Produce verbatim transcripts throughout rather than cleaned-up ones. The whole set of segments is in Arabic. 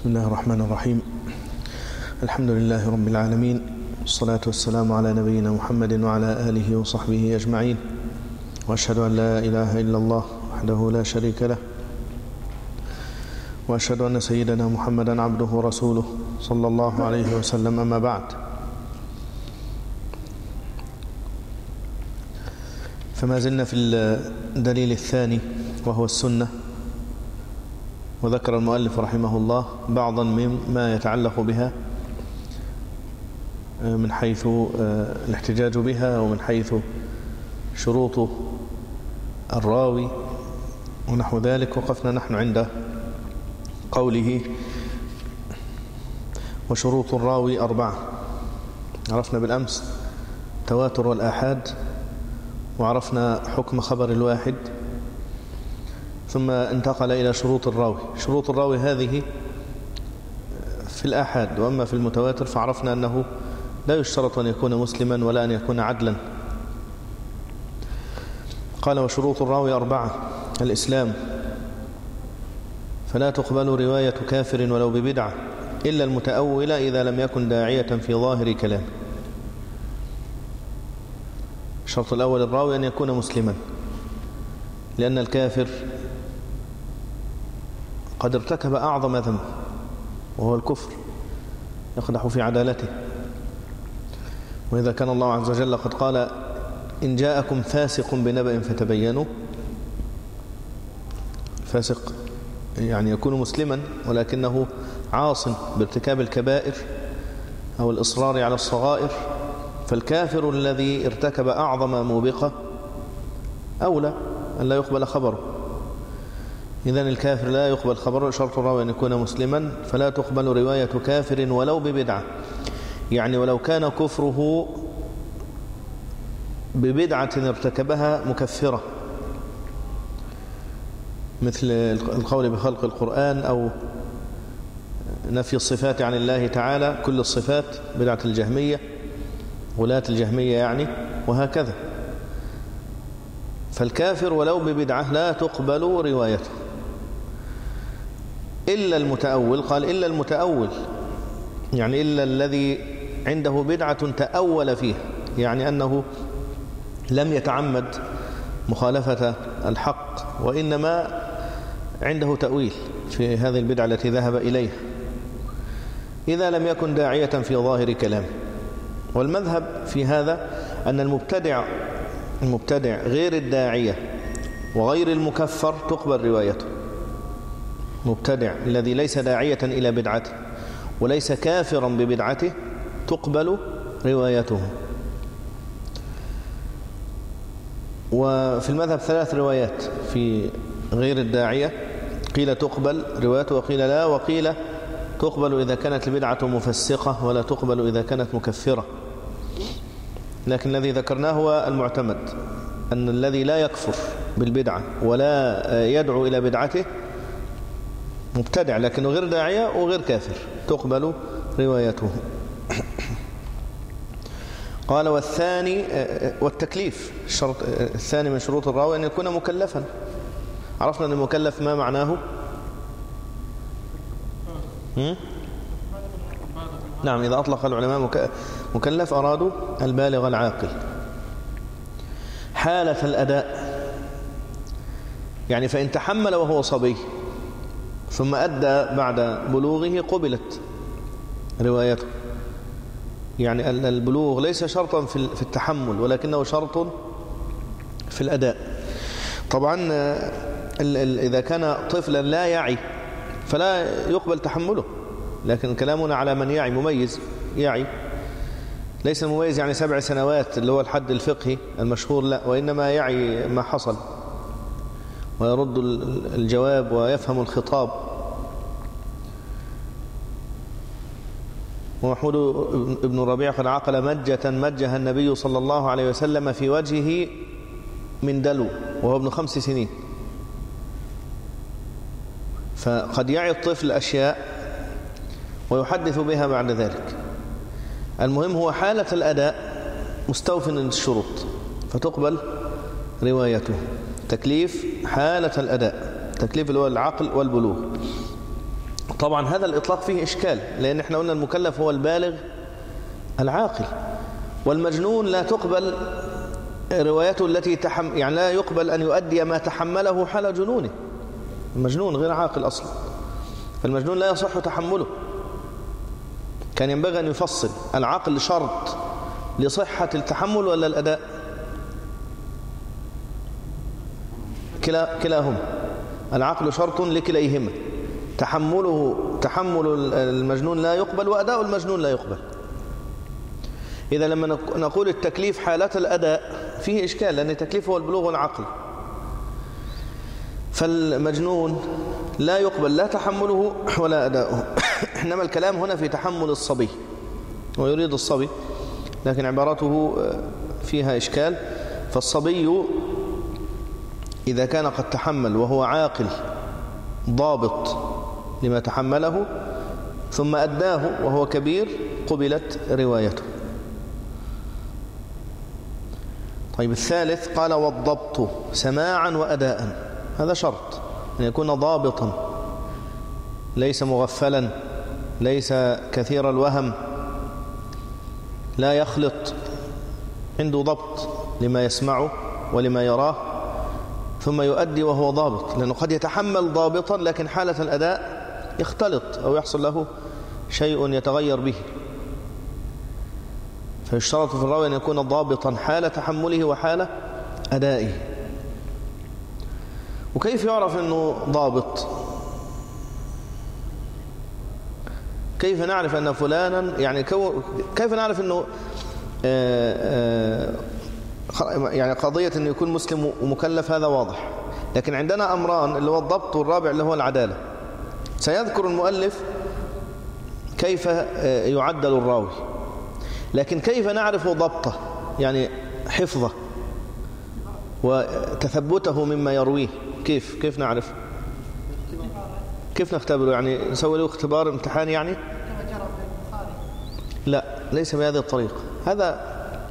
بسم الله الرحمن الرحيم. الحمد لله رب العالمين، والصلاة والسلام على نبينا محمد وعلى آله وصحبه أجمعين، وأشهد أن لا إله إلا الله وحده لا شريك له، وأشهد أن سيدنا محمدا عبده ورسوله صلى الله عليه وسلم. أما بعد، فما زلنا في الدليل الثاني وهو السنة، وذكر المؤلف رحمه الله بعضا مما يتعلق بها من حيث الاحتجاج بها ومن حيث شروط الراوي ونحو ذلك. وقفنا نحن عند قوله وشروط الراوي أربعة. عرفنا بالأمس تواتر والآحاد، وعرفنا حكم خبر الواحد، ثم انتقل إلى شروط الراوي. شروط الراوي هذه في الآحاد، وأما في المتواتر فعرفنا أنه لا يشترط أن يكون مسلما ولا أن يكون عدلا. قال وشروط الراوي أربعة: الإسلام، فلا تقبل رواية كافر ولو ببدعة إلا المتأول إذا لم يكن داعية في ظاهر كلام. الشرط الأول الراوي أن يكون مسلما، لأن الكافر قد ارتكب أعظم ذنب وهو الكفر، يقدح في عدالته. وإذا كان الله عز وجل قد قال إن جاءكم فاسق بنبأ فتبينوا، فاسق يعني يكون مسلما ولكنه عاص بارتكاب الكبائر أو الإصرار على الصغائر، فالكافر الذي ارتكب أعظم موبقة أولى أن لا يقبل خبره. إذن الكافر لا يقبل خبره. شرط الراوي أن يكون مسلما، فلا تقبل رواية كافر ولو ببدعة، يعني ولو كان كفره ببدعة ارتكبها مكفرة، مثل القول بخلق القرآن أو نفي الصفات عن الله تعالى، كل الصفات، بدعة الجهمية، غلاة الجهمية يعني، وهكذا. فالكافر ولو ببدعة لا تقبل روايته إلا المتأول. قال إلا المتأول، يعني إلا الذي عنده بدعة تأول فيه، يعني أنه لم يتعمد مخالفة الحق، وإنما عنده تأويل في هذه البدعة التي ذهب إليها، إذا لم يكن داعية في ظاهر كلام. والمذهب في هذا أن المبتدع المبتدع غير الداعية وغير المكفر تقبل روايته. مبتدع الذي ليس داعية إلى بدعته وليس كافرا ببدعته تقبل روايته. وفي المذهب ثلاث روايات في غير الداعية: قيل تقبل روايته، وقيل لا، وقيل تقبل إذا كانت البدعة مفسقة ولا تقبل إذا كانت مكفرة. لكن الذي ذكرناه هو المعتمد، أن الذي لا يكفر بالبدعة ولا يدعو إلى بدعته مبتدع لكنه غير داعية وغير كافر تقبل روايته. قال والثاني والتكليف. الشرط الثاني من شروط الراوي أن يكون مكلفا. عرفنا أن المكلف ما معناه؟ هم؟ نعم، إذا أطلق العلماء مكلف أرادوا البالغ العاقل. حالة الأداء، يعني فإن تحمل وهو صبي ثم أدى بعد بلوغه قبلت روايته. يعني البلوغ ليس شرطا في التحمل ولكنه شرط في الأداء. طبعا إذا كان طفلا لا يعي فلا يقبل تحمله، لكن كلامنا على من يعي، مميز يعي، ليس المميز يعني سبع سنوات اللي هو الحد الفقهي المشهور، لا، وإنما يعي ما حصل ويرد الجواب ويفهم الخطاب. ومحمود بن ربيع قد عقل مجة مجها النبي صلى الله عليه وسلم في وجهه من دلو وهو ابن خمس سنين. فقد يعي الطفل أشياء ويحدث بها بعد ذلك. المهم هو حالة الأداء مستوفٍ للشروط فتقبل روايته. تكليف حالة الأداء، تكليف اللي هو العقل والبلوغ. طبعا هذا الإطلاق فيه إشكال، لأن احنا قلنا المكلف هو البالغ العاقل، والمجنون لا تقبل روايته التي تحم يعني لا يقبل أن يؤدي ما تحمله حال جنونه. المجنون غير عاقل أصلا، فالمجنون لا يصح تحمله. كان ينبغي أن يفصل، العقل شرط لصحة التحمل ولا الأداء؟ كلا كلاهما، العقل شرط لكليهما، تحمله تحمل المجنون لا يقبل، وأداء المجنون لا يقبل. إذا لما نقول التكليف حالة الأداء فيه إشكال، لأن التكليف هو البلوغ والعقل، فالمجنون لا يقبل لا تحمله ولا أداؤه. إنما الكلام هنا في تحمل الصبي، ويريد الصبي، لكن عبارته فيها إشكال. فالصبي إذا كان قد تحمل وهو عاقل ضابط لما تحمله ثم أداه وهو كبير قبلت روايته. طيب الثالث قال والضبط سماعا وأداء، هذا شرط أن يكون ضابطا، ليس مغفلا، ليس كثير الوهم، لا يخلط، عنده ضبط لما يسمعه ولما يراه، ثم يؤدي وهو ضابط، لأنه قد يتحمل ضابطا لكن حالة الأداء يختلط أو يحصل له شيء يتغير به، فيشترط في الراوي أن يكون ضابطا حال تحمله وحال أدائه. وكيف يعرف أنه ضابط؟ كيف نعرف أن فلانا يعني كيف نعرف أنه آآ آآ يعني قضية أنه يكون مسلم ومكلف هذا واضح، لكن عندنا أمران اللي هو الضبط، والرابع اللي هو العدالة. سيذكر المؤلف كيف يعدل الراوي، لكن كيف نعرف ضبطه يعني حفظه وتثبته مما يرويه؟ كيف كيف نعرف؟ كيف نختبره؟ يعني نسوي له اختبار امتحان يعني؟ لا، ليس بهذه الطريقة. هذا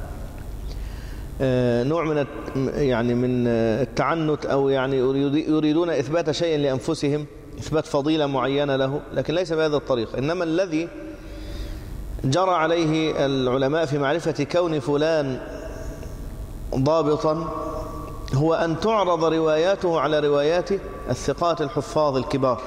نوع من يعني من التعنت، أو يعني يريدون إثبات شيء لأنفسهم، إثبات فضيلة معينة له، لكن ليس بهذه الطريقة. إنما الذي جرى عليه العلماء في معرفة كون فلان ضابطا هو أن تعرض رواياته على روايات الثقات الحفاظ الكبار،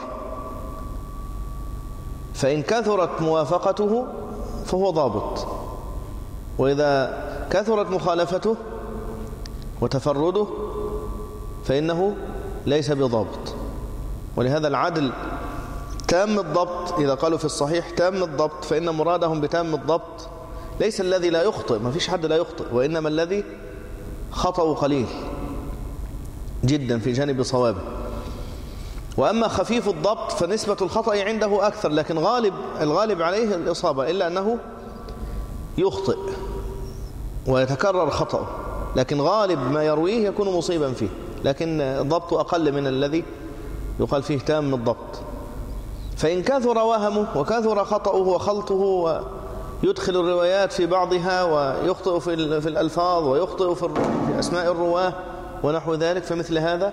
فإن كثرت موافقته فهو ضابط، وإذا كثرت مخالفته وتفرده فإنه ليس بضابط. ولهذا العدل تام الضبط، إذا قالوا في الصحيح تام الضبط فإن مرادهم بتام الضبط ليس الذي لا يخطئ، ما فيش حد لا يخطئ، وإنما الذي خطأ قليل جدا في جانب صوابه. وأما خفيف الضبط فنسبة الخطأ عنده أكثر، لكن غالب الغالب عليه الإصابة، إلا أنه يخطئ ويتكرر خطأه، لكن غالب ما يرويه يكون مصيبا فيه، لكن الضبط أقل من الذي يقال فيه تام الضبط. فإن كثر وهمه وكثر خطأه وخلطه ويدخل الروايات في بعضها ويخطئ في الألفاظ ويخطئ في أسماء الرواه ونحو ذلك، فمثل هذا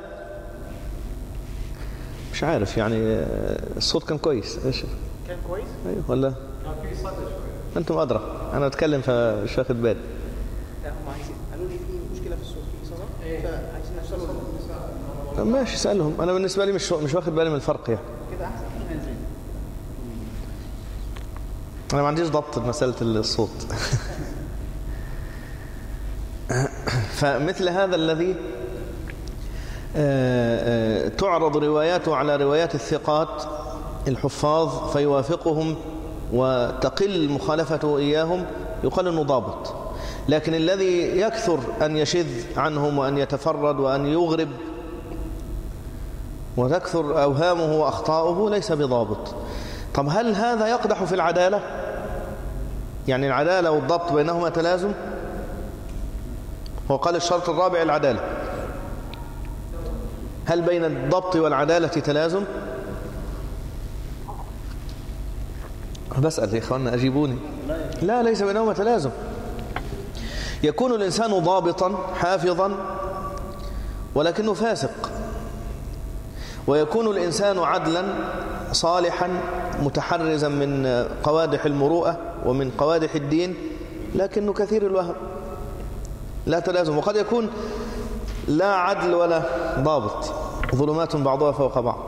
مش عارف يعني. الصوت كان كويس. ايش كان كويس؟ ايوه ولا كان في صدى شويه. انتم ادرى، انا اتكلم فمش واخد بالي. لا هم عايزين قالوا لي في مشكله في الصوت، في صدى، فعايزين نسالهم. ماشي اسالهم، انا بالنسبه لي مش مش واخد بالي من الفرق يعني. كده احسن. انا ما عنديش ضبط مساله الصوت. فمثل هذا الذي تعرض رواياته على روايات الثقات الحفاظ فيوافقهم وتقل مخالفته إياهم يقال أنه ضابط. لكن الذي يكثر أن يشذ عنهم وأن يتفرد وأن يغرب وتكثر أوهامه وأخطاؤه ليس بضابط. طب هل هذا يقدح في العدالة؟ يعني العدالة والضبط بينهما تلازم؟ وقال الشرط الرابع العدالة، هل بين الضبط والعدالة تلازم؟ بسأل يا إخواننا أجيبوني. لا، ليس بينهما تلازم. يكون الإنسان ضابطا حافظا ولكنه فاسق، ويكون الإنسان عدلا صالحا متحرزا من قوادح المروءة ومن قوادح الدين، لكنه كثير الوهم، لا تلازم، وقد يكون لا عدل ولا ضابط، ظلمات بعضها فوق بعض،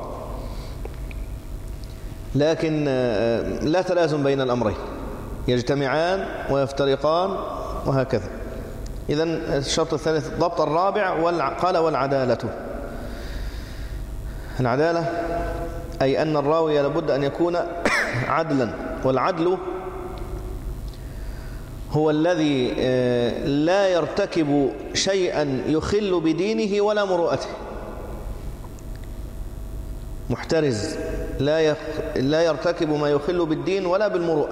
لكن لا تلازم بين الأمرين، يجتمعان ويفترقان وهكذا. إذن الشرط الثالث الضبط. الرابع والع... قال والعدالة. العدالة أي أن الراوي لابد أن يكون عدلا، والعدل هو الذي لا يرتكب شيئا يخل بدينه ولا مروءته، محترز، لا يخ... لا يرتكب ما يخل بالدين ولا بالمروءة.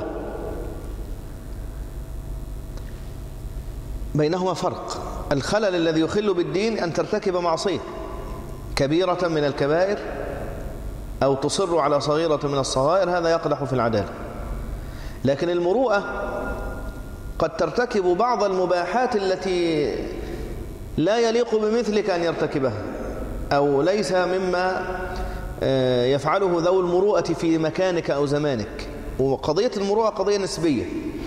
بينهما فرق. الخلل الذي يخل بالدين أن ترتكب معصية كبيرة من الكبائر أو تصر على صغيرة من الصغائر، هذا يقدح في العدالة. لكن المروءة قد ترتكب بعض المباحات التي لا يليق بمثلك أن يرتكبها، أو ليس مما يفعله ذو المروءة في مكانك أو زمانك. وقضية المروءة قضية نسبية،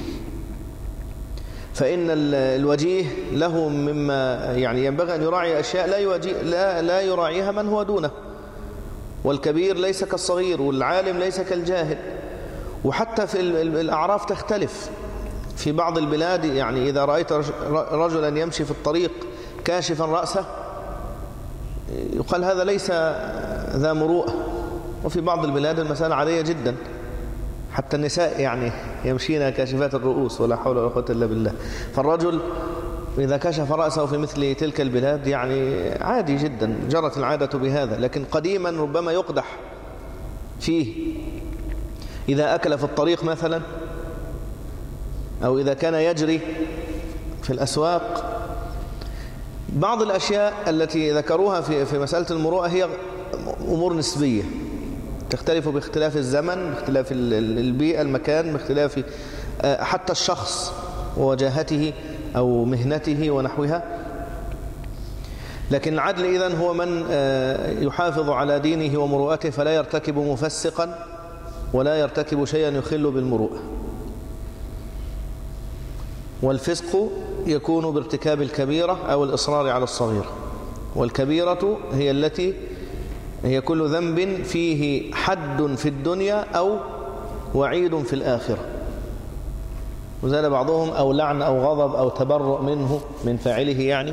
فإن الوجيه له مما يعني ينبغي أن يراعي أشياء لا, لا, لا يراعيها من هو دونه، والكبير ليس كالصغير، والعالم ليس كالجاهل. وحتى في الأعراف تختلف. في بعض البلاد يعني إذا رأيت رجلا يمشي في الطريق كاشفا رأسه يقال هذا ليس ذا مروءة، وفي بعض البلاد المسألة عادية جدا، حتى النساء يعني يمشين كاشفات الرؤوس ولا حول ولا قوة إلا بالله. فالرجل إذا كشف رأسه في مثل تلك البلاد يعني عادي جدا، جرت العادة بهذا. لكن قديما ربما يقدح فيه إذا أكل في الطريق مثلا، أو إذا كان يجري في الأسواق. بعض الأشياء التي ذكروها في في مسألة المروءة هي أمور نسبية تختلف باختلاف الزمن، باختلاف البيئة، المكان، باختلاف حتى الشخص ووجاهته أو مهنته ونحوها. لكن العدل إذن هو من يحافظ على دينه ومروءته، فلا يرتكب مفسقا ولا يرتكب شيئا يخل بالمروءة. والفسق يكون بارتكاب الكبيرة أو الإصرار على الصغيرة، والكبيرة هي التي هي كل ذنب فيه حد في الدنيا أو وعيد في الآخرة، وزال بعضهم أو لعن أو غضب أو تبرؤ منه من فاعله يعني.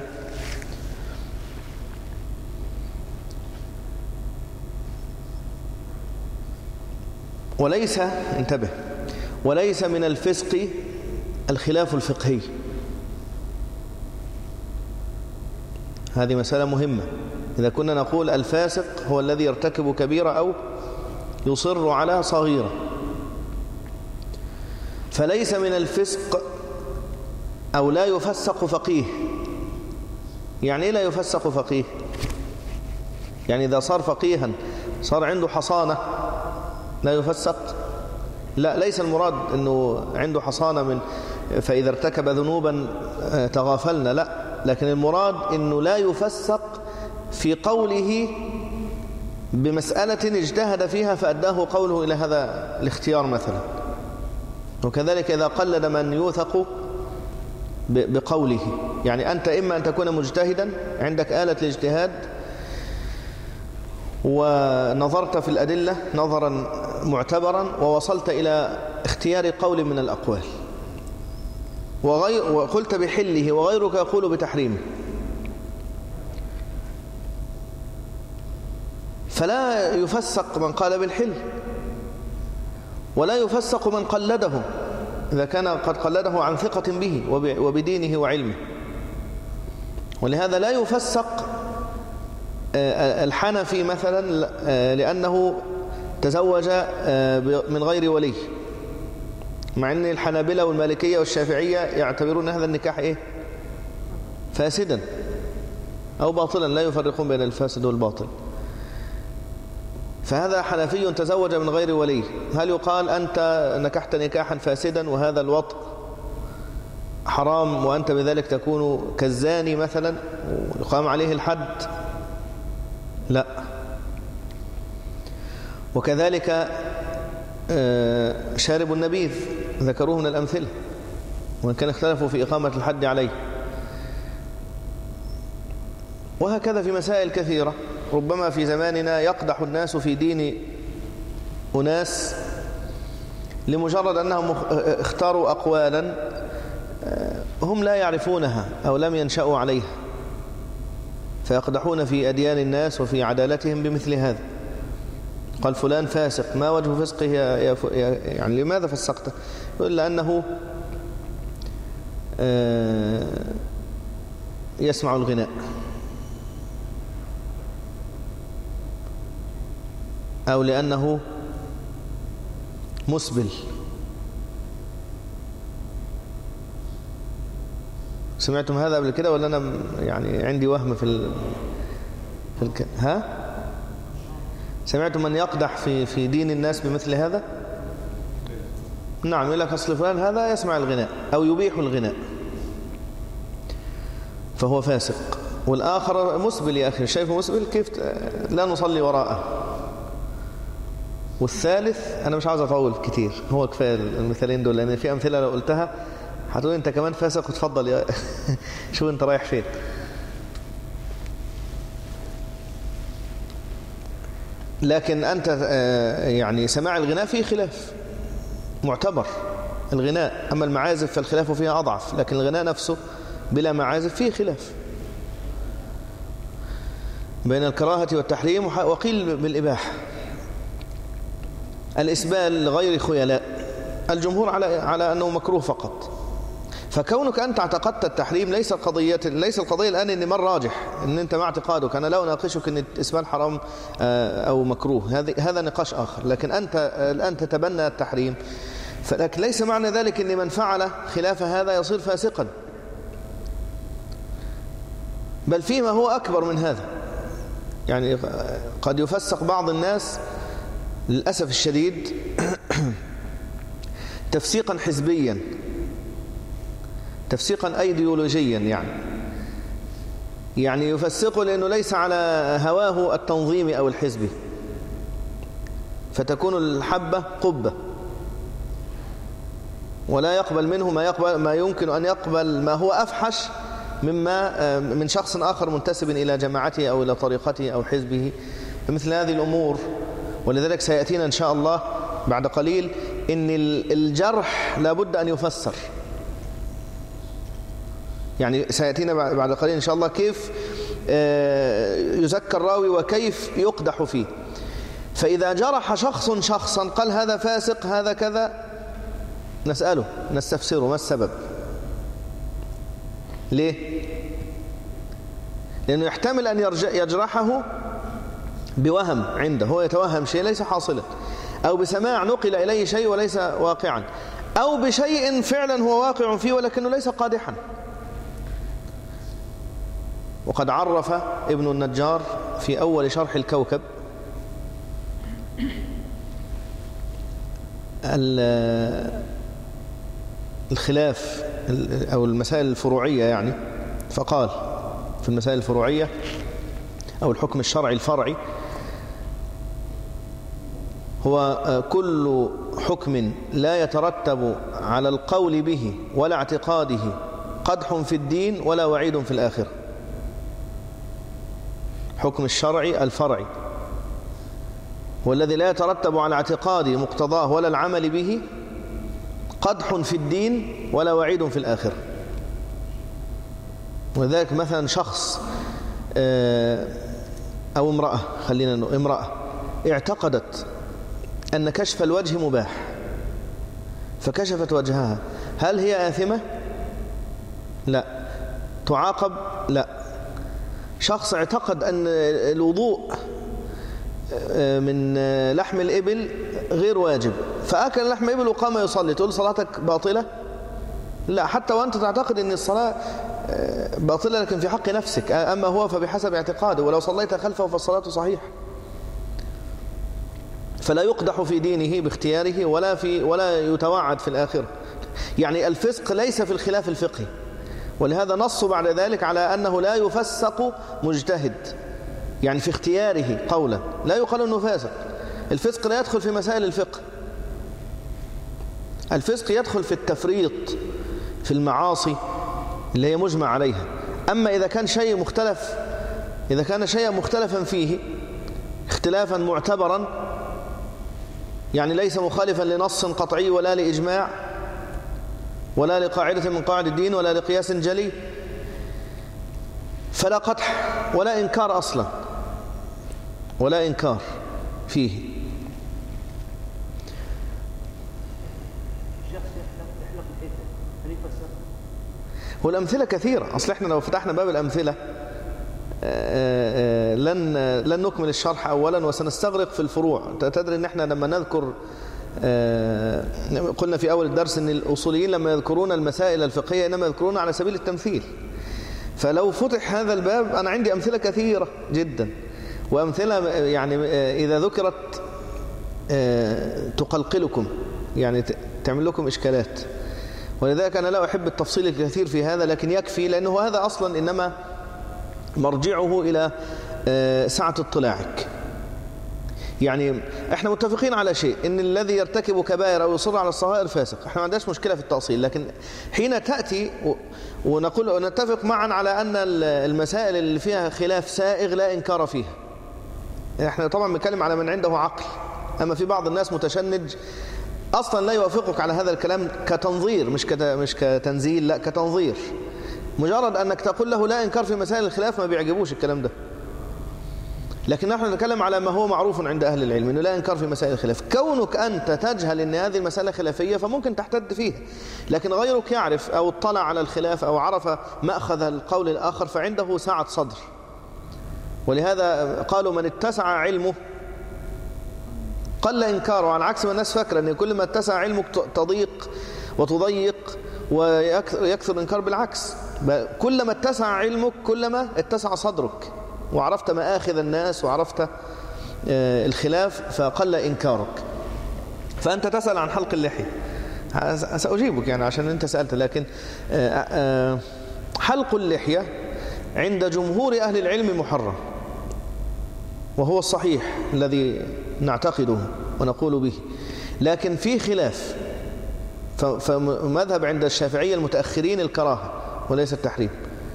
وليس انتبه وليس من الفسق الخلاف الفقهي، هذه مسألة مهمة. إذا كنا نقول الفاسق هو الذي يرتكب كبيرة أو يصر على صغيرة، فليس من الفسق أو لا يفسق فقيه. يعني إيه لا يفسق فقيه؟ يعني إذا صار فقيها صار عنده حصانة لا يفسق؟ لا، ليس المراد أنه عنده حصانة من فإذا ارتكب ذنوبا تغافلنا، لا، لكن المراد أنه لا يفسق في قوله بمسألة اجتهد فيها فأداه قوله إلى هذا الاختيار مثلا. وكذلك إذا قلد من يوثق بقوله، يعني أنت إما أن تكون مجتهدا عندك آلة الاجتهاد ونظرت في الأدلة نظرا معتبرا ووصلت إلى اختيار قول من الأقوال وغير وقلت بحله وغيرك يقول بتحريمه، فلا يفسق من قال بالحل ولا يفسق من قلده إذا كان قد قلده عن ثقة به وبدينه وعلمه. ولهذا لا يفسق الحنفي مثلا لأنه تزوج من غير ولي، مع أن الحنابلة والمالكية والشافعية يعتبرون هذا النكاح إيه؟ فاسدا أو باطلا، لا يفرقون بين الفاسد والباطل. فهذا حنفي تزوج من غير ولي، هل يقال أنت نكحت نكاحا فاسدا وهذا الوطء حرام وأنت بذلك تكون كالزاني مثلا ويقام عليه الحد؟ لا. وكذلك شارب النبيذ ذكروه من الأمثلة، وإن كان اختلفوا في إقامة الحد عليه. وهكذا في مسائل كثيرة. ربما في زماننا يقدح الناس في دين أناس لمجرد أنهم اختاروا أقوالا هم لا يعرفونها أو لم ينشأوا عليها، فيقدحون في أديان الناس وفي عدالتهم بمثل هذا. قال فلان فاسق، ما وجه فسقه يا يا يعني لماذا فسقته؟ يقول لأنه يسمع الغناء، أو لأنه مسبل. سمعتم هذا قبل كده ولا أنا يعني عندي وهم في ال... في الك... ها سمعتم من يقدح في في دين الناس بمثل هذا؟ نعم، يقول لك أصل فلان هذا يسمع الغناء أو يبيح الغناء فهو فاسق، والآخر مسبل. يا أخي شايفه مسبل كيف لا نصلي وراءه؟ والثالث أنا مش عاوز أطول كتير، هو كفاية المثالين دول، لأن في أمثلة لو قلتها هتقول أنت كمان فاسق وتفضل يا شو أنت رايح فين. لكن أنت يعني سماع الغناء فيه خلاف معتبر الغناء، أما المعازف فالخلاف فيها أضعف، لكن الغناء نفسه بلا معازف فيه خلاف بين الكراهة والتحريم، وقيل بالإباحة. الإسبال لغير خيلاء الجمهور على على أنه مكروه فقط. فكونك أنت اعتقدت التحريم ليس القضية ليس القضية الآن إن من راجح إن أنت ما اعتقادك، أنا لا أناقشك إن الإسبال حرام أو مكروه، هذا هذا نقاش آخر. لكن أنت الآن تتبنى التحريم، فلكن ليس معنى ذلك إن من فعل خلاف هذا يصير فاسقا، بل فيما هو أكبر من هذا. يعني قد يفسق بعض الناس للأسف الشديد تفسيقا حزبيا، تفسيقا أيديولوجيا، يعني يعني يفسقه لأنه ليس على هواه التنظيمي أو الحزبي، فتكون الحبة قبة، ولا يقبل منه ما يقبل ما يمكن أن يقبل ما هو أفحش مما من شخص آخر منتسب إلى جماعته أو إلى طريقته أو حزبه، مثل هذه الأمور. ولذلك سيأتينا إن شاء الله بعد قليل إن الجرح لابد أن يفسر، يعني سيأتينا بعد قليل إن شاء الله كيف يزكى الراوي وكيف يقدح فيه. فإذا جرح شخص شخصا قال هذا فاسق هذا كذا، نسأله نستفسره ما السبب، ليه؟ لأنه يحتمل أن يجرحه بوهم عنده، هو يتوهم شيء ليس حاصلا، أو بسماع نقل إليه شيء وليس واقعا، أو بشيء فعلا هو واقع فيه ولكنه ليس قادحا. وقد عرف ابن النجار في أول شرح الكوكب الخلاف أو المسائل الفروعية، يعني فقال في المسائل الفروعية أو الحكم الشرعي الفرعي هو كل حكم لا يترتب على القول به ولا اعتقاده قدح في الدين ولا وعيد في الآخرة. حكم الشرعي الفرعي والذي لا يترتب على اعتقاد مقتضاه ولا العمل به قدح في الدين ولا وعيد في الآخرة. ولذلك مثلا شخص أو امرأة، خلينا نقول امرأة اعتقدت أن كشف الوجه مباح فكشفت وجهها، هل هي آثمة؟ لا. تعاقب؟ لا. شخص اعتقد أن الوضوء من لحم الإبل غير واجب فأكل لحم إبل وقام يصلي، تقول صلاتك باطلة؟ لا، حتى وأنت تعتقد أن الصلاة باطلة لكن في حق نفسك، أما هو فبحسب اعتقاده، ولو صليت خلفه فالصلاة صحيح. فلا يقدح في دينه باختياره ولا في ولا يتوعد في الآخرة. يعني الفسق ليس في الخلاف الفقهي، ولهذا نص بعد ذلك على أنه لا يفسق مجتهد، يعني في اختياره قولا لا يقال أنه فاسق، الفسق لا يدخل في مسائل الفقه. الفسق يدخل في التفريط في المعاصي اللي هي مجمع عليها. أما إذا كان شيء مختلف إذا كان شيئا مختلفا فيه اختلافا معتبرا، يعني ليس مخالفا لنص قطعي ولا لإجماع ولا لقاعدة من قواعد الدين ولا لقياس جلي، فلا قدح ولا إنكار أصلا، ولا إنكار فيه. والأمثلة كثيرة. أصل إحنا لو فتحنا باب الأمثلة لن لن نكمل الشرح أولا، وسنستغرق في الفروع. تدري إن إحنا لما نذكر، قلنا في أول الدرس إن الأصوليين لما يذكرون المسائل الفقهية إنما يذكرون على سبيل التمثيل. فلو فتح هذا الباب أنا عندي أمثلة كثيرة جدا، وأمثلة يعني إذا ذكرت تقلقلكم، يعني تعمل لكم إشكالات. ولذلك أنا لا أحب التفصيل الكثير في هذا، لكن يكفي، لأنه هذا أصلا إنما مرجعه إلى سعة اطلاعك. يعني احنا متفقين على شيء، ان الذي يرتكب كبائر او يصر على الصغائر فاسق. احنا ما عندناش مشكلة في التأصيل، لكن حين تأتي ونقول ونتفق معا على ان المسائل اللي فيها خلاف سائغ لا انكار فيها. احنا طبعا بنتكلم على من عنده عقل، اما في بعض الناس متشنج اصلا لا يوافقك على هذا الكلام كتنظير، مش مش كتنزيل، لا كتنظير. مجرد انك تقول له لا انكار في مسائل الخلاف ما بيعجبوش الكلام ده. لكن نحن نتكلم على ما هو معروف عند أهل العلم، إنه لا إنكار في مسائل الخلاف. كونك أنت تجهل أن هذه المسألة خلافية فممكن تحتد فيها، لكن غيرك يعرف أو اطلع على الخلاف أو عرف مأخذ القول الآخر فعنده سعة صدر. ولهذا قالوا من اتسع علمه قل إنكاره، على عكس ما الناس فاكرة أن كل ما اتسع علمك تضيق وتضيق ويكثر الإنكار. بالعكس، كلما اتسع علمك كلما اتسع صدرك، وعرفت مآخذ الناس وعرفت الخلاف فقل إنكارك. فأنت تسأل عن حلق اللحية، سأجيبك يعني عشان أنت سألت. لكن حلق اللحية عند جمهور أهل العلم محرم، وهو الصحيح الذي نعتقده ونقول به. لكن في خلاف، فمذهب عند الشافعية المتأخرين الكراهة وليس التحريم.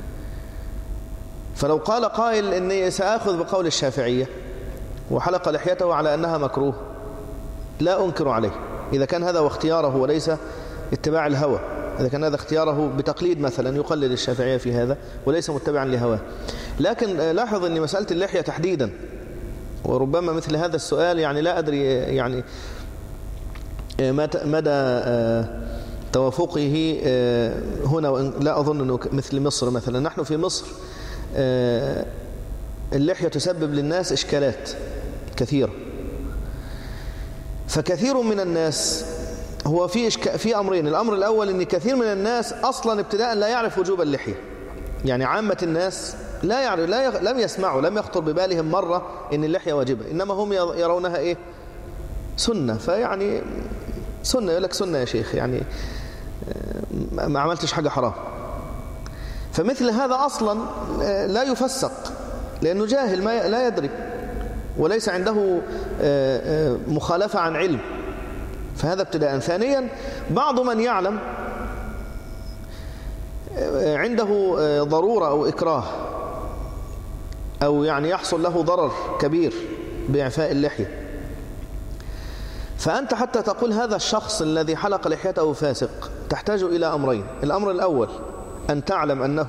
فلو قال قائل إني سأخذ بقول الشافعية وحلق لحيته على أنها مكروه، لا أنكر عليه إذا كان هذا واختياره وليس اتباع الهوى. إذا كان هذا اختياره بتقليد مثلا يقلد الشافعية في هذا وليس متبعا لهواه. لكن لاحظ أن مسألة اللحية تحديدا، وربما مثل هذا السؤال يعني لا أدري يعني مدى توافقه هنا، لا أظن أنه مثل مصر مثلا. نحن في مصر اللحية تسبب للناس إشكالات كثيرة. فكثير من الناس هو في إشك... في أمرين. الأمر الأول أن كثير من الناس أصلا ابتداء لا يعرف وجوب اللحية، يعني عامة الناس لا يعرف، لا يغ... لم يسمعوا، لم يخطر ببالهم مرة أن اللحية واجبة، إنما هم يرونها إيه؟ سنة. فيعني سنة، يقول لك سنة يا شيخ، يعني ما عملتش حاجة حرام. فمثل هذا أصلا لا يفسق، لأنه جاهل ما لا يدري وليس عنده مخالفة عن علم. فهذا ابتداء. ثانيا، بعض من يعلم عنده ضرورة أو إكراه، أو يعني يحصل له ضرر كبير بإعفاء اللحية. فأنت حتى تقول هذا الشخص الذي حلق لحيته فاسق تحتاج إلى أمرين. الأمر الأول أن تعلم أنه،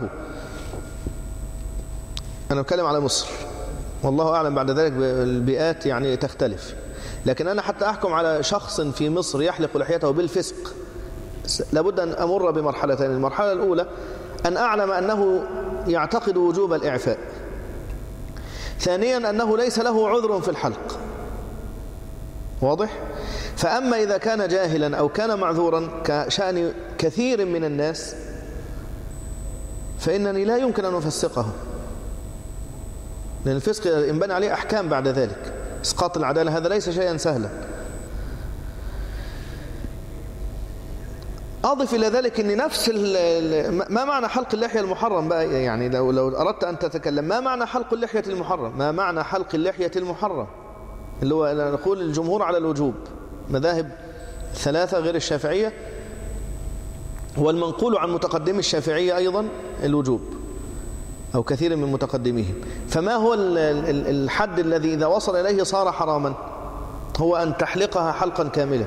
أنا أتكلم على مصر والله أعلم بعد ذلك البيئات يعني تختلف، لكن أنا حتى أحكم على شخص في مصر يحلق لحيته بالفسق لابد أن أمر بمرحلتين. المرحلة الأولى أن أعلم أنه يعتقد وجوب الإعفاء. ثانيا، أنه ليس له عذر في الحلق. واضح؟ فأما إذا كان جاهلا أو كان معذورا كشأن كثير من الناس فإنني لا يمكن أن أفسقه، لأن الفسق ينبني عليه أحكام بعد ذلك. إسقاط العدالة هذا ليس شيئا سهلا. أضف إلى ذلك أن نفس ما معنى حلق اللحية المحرم بقى، يعني لو لو أردت أن تتكلم ما معنى حلق اللحية المحرم، ما معنى حلق اللحية المحرم، اللي هو نقول الجمهور على الوجوب، مذاهب ثلاثة غير الشافعية، والمنقول عن متقدمي الشافعية أيضا الوجوب أو كثير من متقدميهم. فما هو الحد الذي إذا وصل إليه صار حراما؟ هو أن تحلقها حلقا كاملا.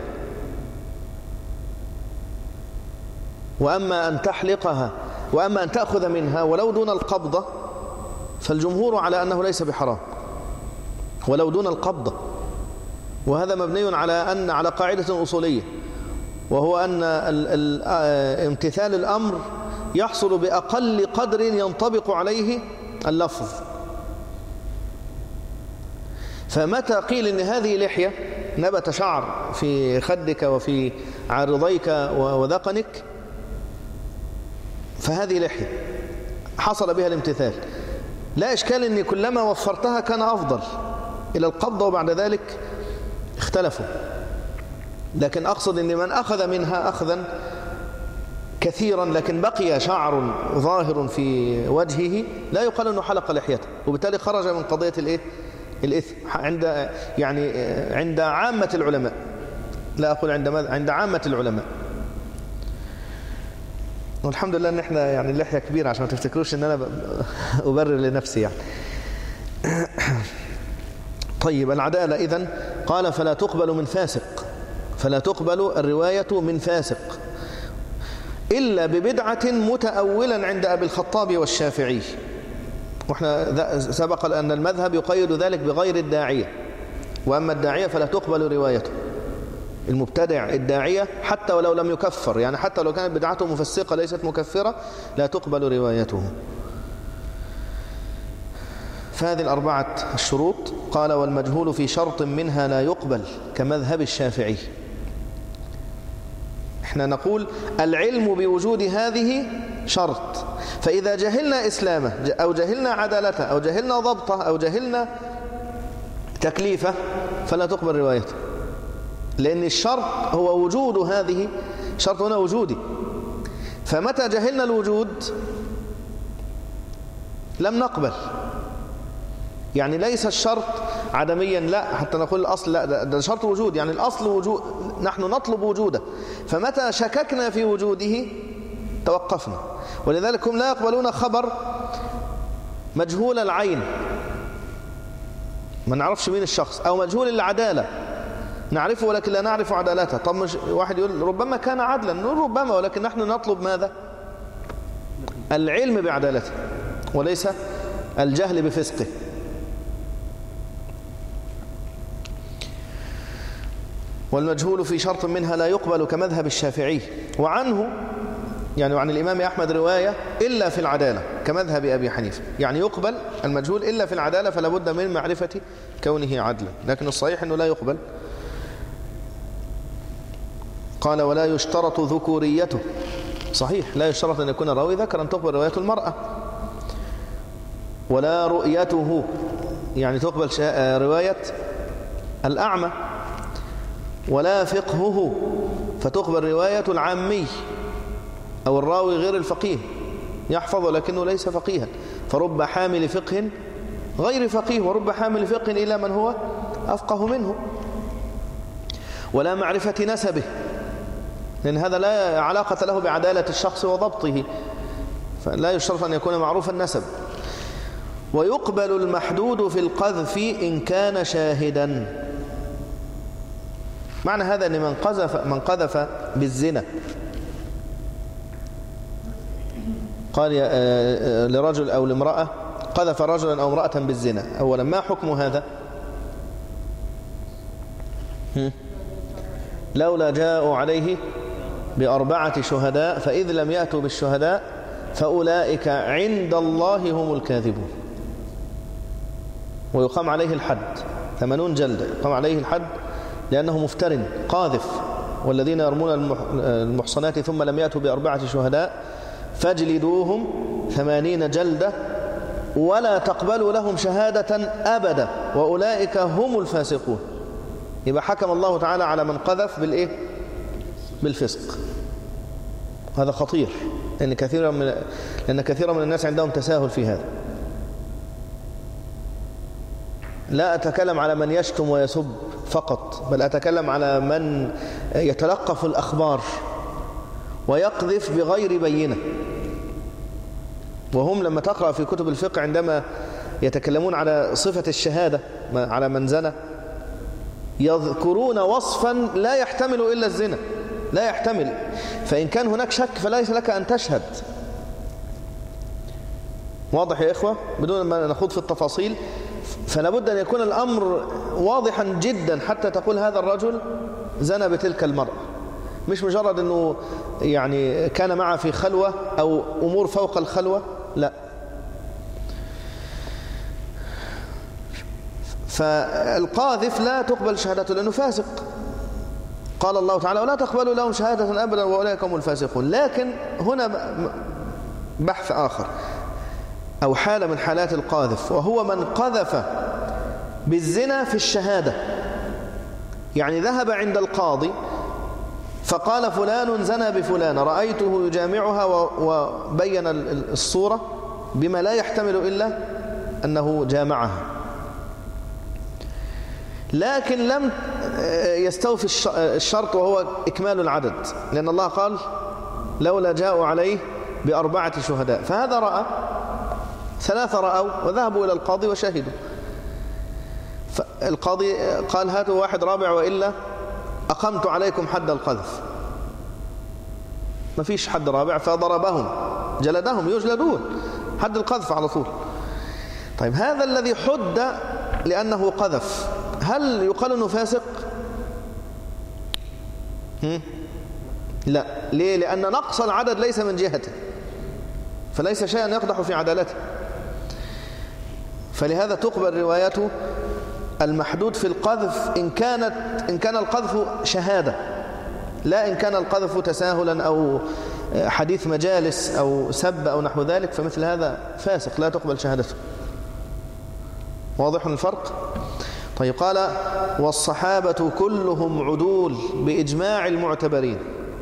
وأما أن تحلقها وأما أن تأخذ منها ولو دون القبضة فالجمهور على أنه ليس بحرام ولو دون القبضة، وهذا مبني على أن على قاعدة أصولية، وهو أن امتثال الأمر يحصل بأقل قدر ينطبق عليه اللفظ. فمتى قيل إن هذه لحية، نبت شعر في خدك وفي عارضيك وذقنك، فهذه لحية حصل بها الامتثال، لا إشكال أن كلما وفرتها كان أفضل إلى القبضة، وبعد ذلك اختلفوا. لكن أقصد أن من أخذ منها أخذا كثيرا لكن بقي شعر ظاهر في وجهه لا يقال أنه حلق لحيته، وبالتالي خرج من قضية الإيه؟ الإثم عند يعني عند عامة العلماء، لا أقول عند عند عامة العلماء. والحمد لله ان احنا يعني اللحية كبيرة عشان ما تفتكروش ان انا أبرر لنفسي يعني. طيب العدالة إذن قال فلا تقبل من فاسق، فلا تقبل الرواية من فاسق إلا ببدعة متأولا عند أبي الخطاب والشافعي. وإحنا سبق أن المذهب يقيد ذلك بغير الداعية، وأما الداعية فلا تقبل روايته. المبتدع الداعية حتى ولو لم يكفر، يعني حتى لو كانت بدعته مفسقة ليست مكفرة لا تقبل روايته. فهذه الأربعة الشروط. قال والمجهول في شرط منها لا يقبل كمذهب الشافعي. احنا نقول العلم بوجود هذه شرط، فإذا جهلنا إسلامه أو جهلنا عدالته أو جهلنا ضبطه أو جهلنا تكليفه فلا تقبل روايته، لأن الشرط هو وجود هذه، شرط هنا وجودي. فمتى جهلنا الوجود لم نقبل. يعني ليس الشرط عدميا، لا، حتى نقول الأصل لا، ده شرط وجود، يعني الأصل وجود، نحن نطلب وجوده، فمتى شككنا في وجوده توقفنا. ولذلك هم لا يقبلون خبر مجهول العين، ما نعرفش مين الشخص، أو مجهول العدالة نعرفه ولكن لا نعرف عدالته. طب مش واحد يقول ربما كان عدلا، نقول ربما، ولكن نحن نطلب ماذا؟ العلم بعدالته وليس الجهل بفسقه. والمجهول في شرط منها لا يقبل كمذهب الشافعي، وعنه يعني وعن الإمام أحمد رواية إلا في العدالة كمذهب أبي حنيفة، يعني يقبل المجهول إلا في العدالة، فلا بد من معرفة كونه عدلا، لكن الصحيح أنه لا يقبل. قال ولا يشترط ذكوريته، صحيح لا يشترط أن يكون راوي ذكر أن تقبل رواية المرأة، ولا رؤيته يعني تقبل رواية الأعمى، ولا فقهه فتقبل رواية العامي أو الراوي غير الفقيه، يحفظ ولكنه ليس فقيها، فرب حامل فقه غير فقيه ورب حامل فقه إلى من هو أفقه منه. ولا معرفة نسبه، لأن هذا لا علاقة له بعدالة الشخص وضبطه، فلا يشترط أن يكون معروف النسب. ويقبل المحدود في القذف إن كان شاهدا. معنى هذا أن من قذف, من قذف بالزنا، قال لرجل أو لامرأة قذف رجلا أو امرأة بالزنا، أولا ما حكم هذا؟ لولا جاءوا عليه بأربعة شهداء فإذ لم يأتوا بالشهداء فأولئك عند الله هم الكاذبون. ويقام عليه الحد ثمانون جلدة، يقام عليه الحد لأنه مفتر قاذف. والذين يرمون المحصنات ثم لم يأتوا بأربعة شهداء فاجلدوهم ثمانين جلدة ولا تقبلوا لهم شهادة أبدا وأولئك هم الفاسقون. يبقى حكم الله تعالى على من قذف بالإيه؟ بالفسق. هذا خطير، لأن كثيرا من لأن كثيرا من الناس عندهم تساهل في هذا. لا أتكلم على من يشتم ويسب فقط، بل أتكلم على من يتلقف الأخبار ويقذف بغير بينة. وهم لما تقرأ في كتب الفقه عندما يتكلمون على صفة الشهادة على من زنى يذكرون وصفا لا يحتمل إلا الزنا، لا يحتمل. فإن كان هناك شك فليس لك أن تشهد. واضح يا إخوة؟ بدون ما نخوض في التفاصيل، فلا بد أن يكون الأمر واضحا جدا حتى تقول هذا الرجل زنى بتلك المرأة، مش مجرد أنه يعني كان معه في خلوة أو أمور فوق الخلوة، لا. فالقاذف لا تقبل شهادته لأنه فاسق. قال الله تعالى ولا تقبلوا لهم شهادة أبدا وأولئك هم الفاسقون. لكن هنا بحث آخر أو حالة من حالات القاذف، وهو من قذف بالزنا في الشهادة. يعني ذهب عند القاضي فقال فلان زنى بفلان، رأيته يجامعها، وبين الصورة بما لا يحتمل إلا أنه جامعها، لكن لم يستوفي الشرط وهو إكمال العدد، لأن الله قال لولا جاءوا عليه بأربعة شهداء. فهذا رأى، ثلاثة رأوا وذهبوا إلى القاضي وشهدوا. فالقاضي قال هاتوا واحد رابع وإلا أقمت عليكم حد القذف. ما فيش حد رابع فضربهم، جلدهم، يجلدون، حد القذف على طول. طيب هذا الذي حد لأنه قذف، هل يقال أنه فاسق؟ هم؟ لا. ليه؟ لأن نقص العدد ليس من جهته، فليس شيئا يقدح في عدالته. فلهذا تقبل روايته المحدود في القذف إن كانت إن كان القذف شهادة، لا إن كان القذف تساهلا أو حديث مجالس أو سب أو نحو ذلك، فمثل هذا فاسق لا تقبل شهادته. واضح الفرق؟ طيب قال والصحابة كلهم عدول بإجماع المعتبرين.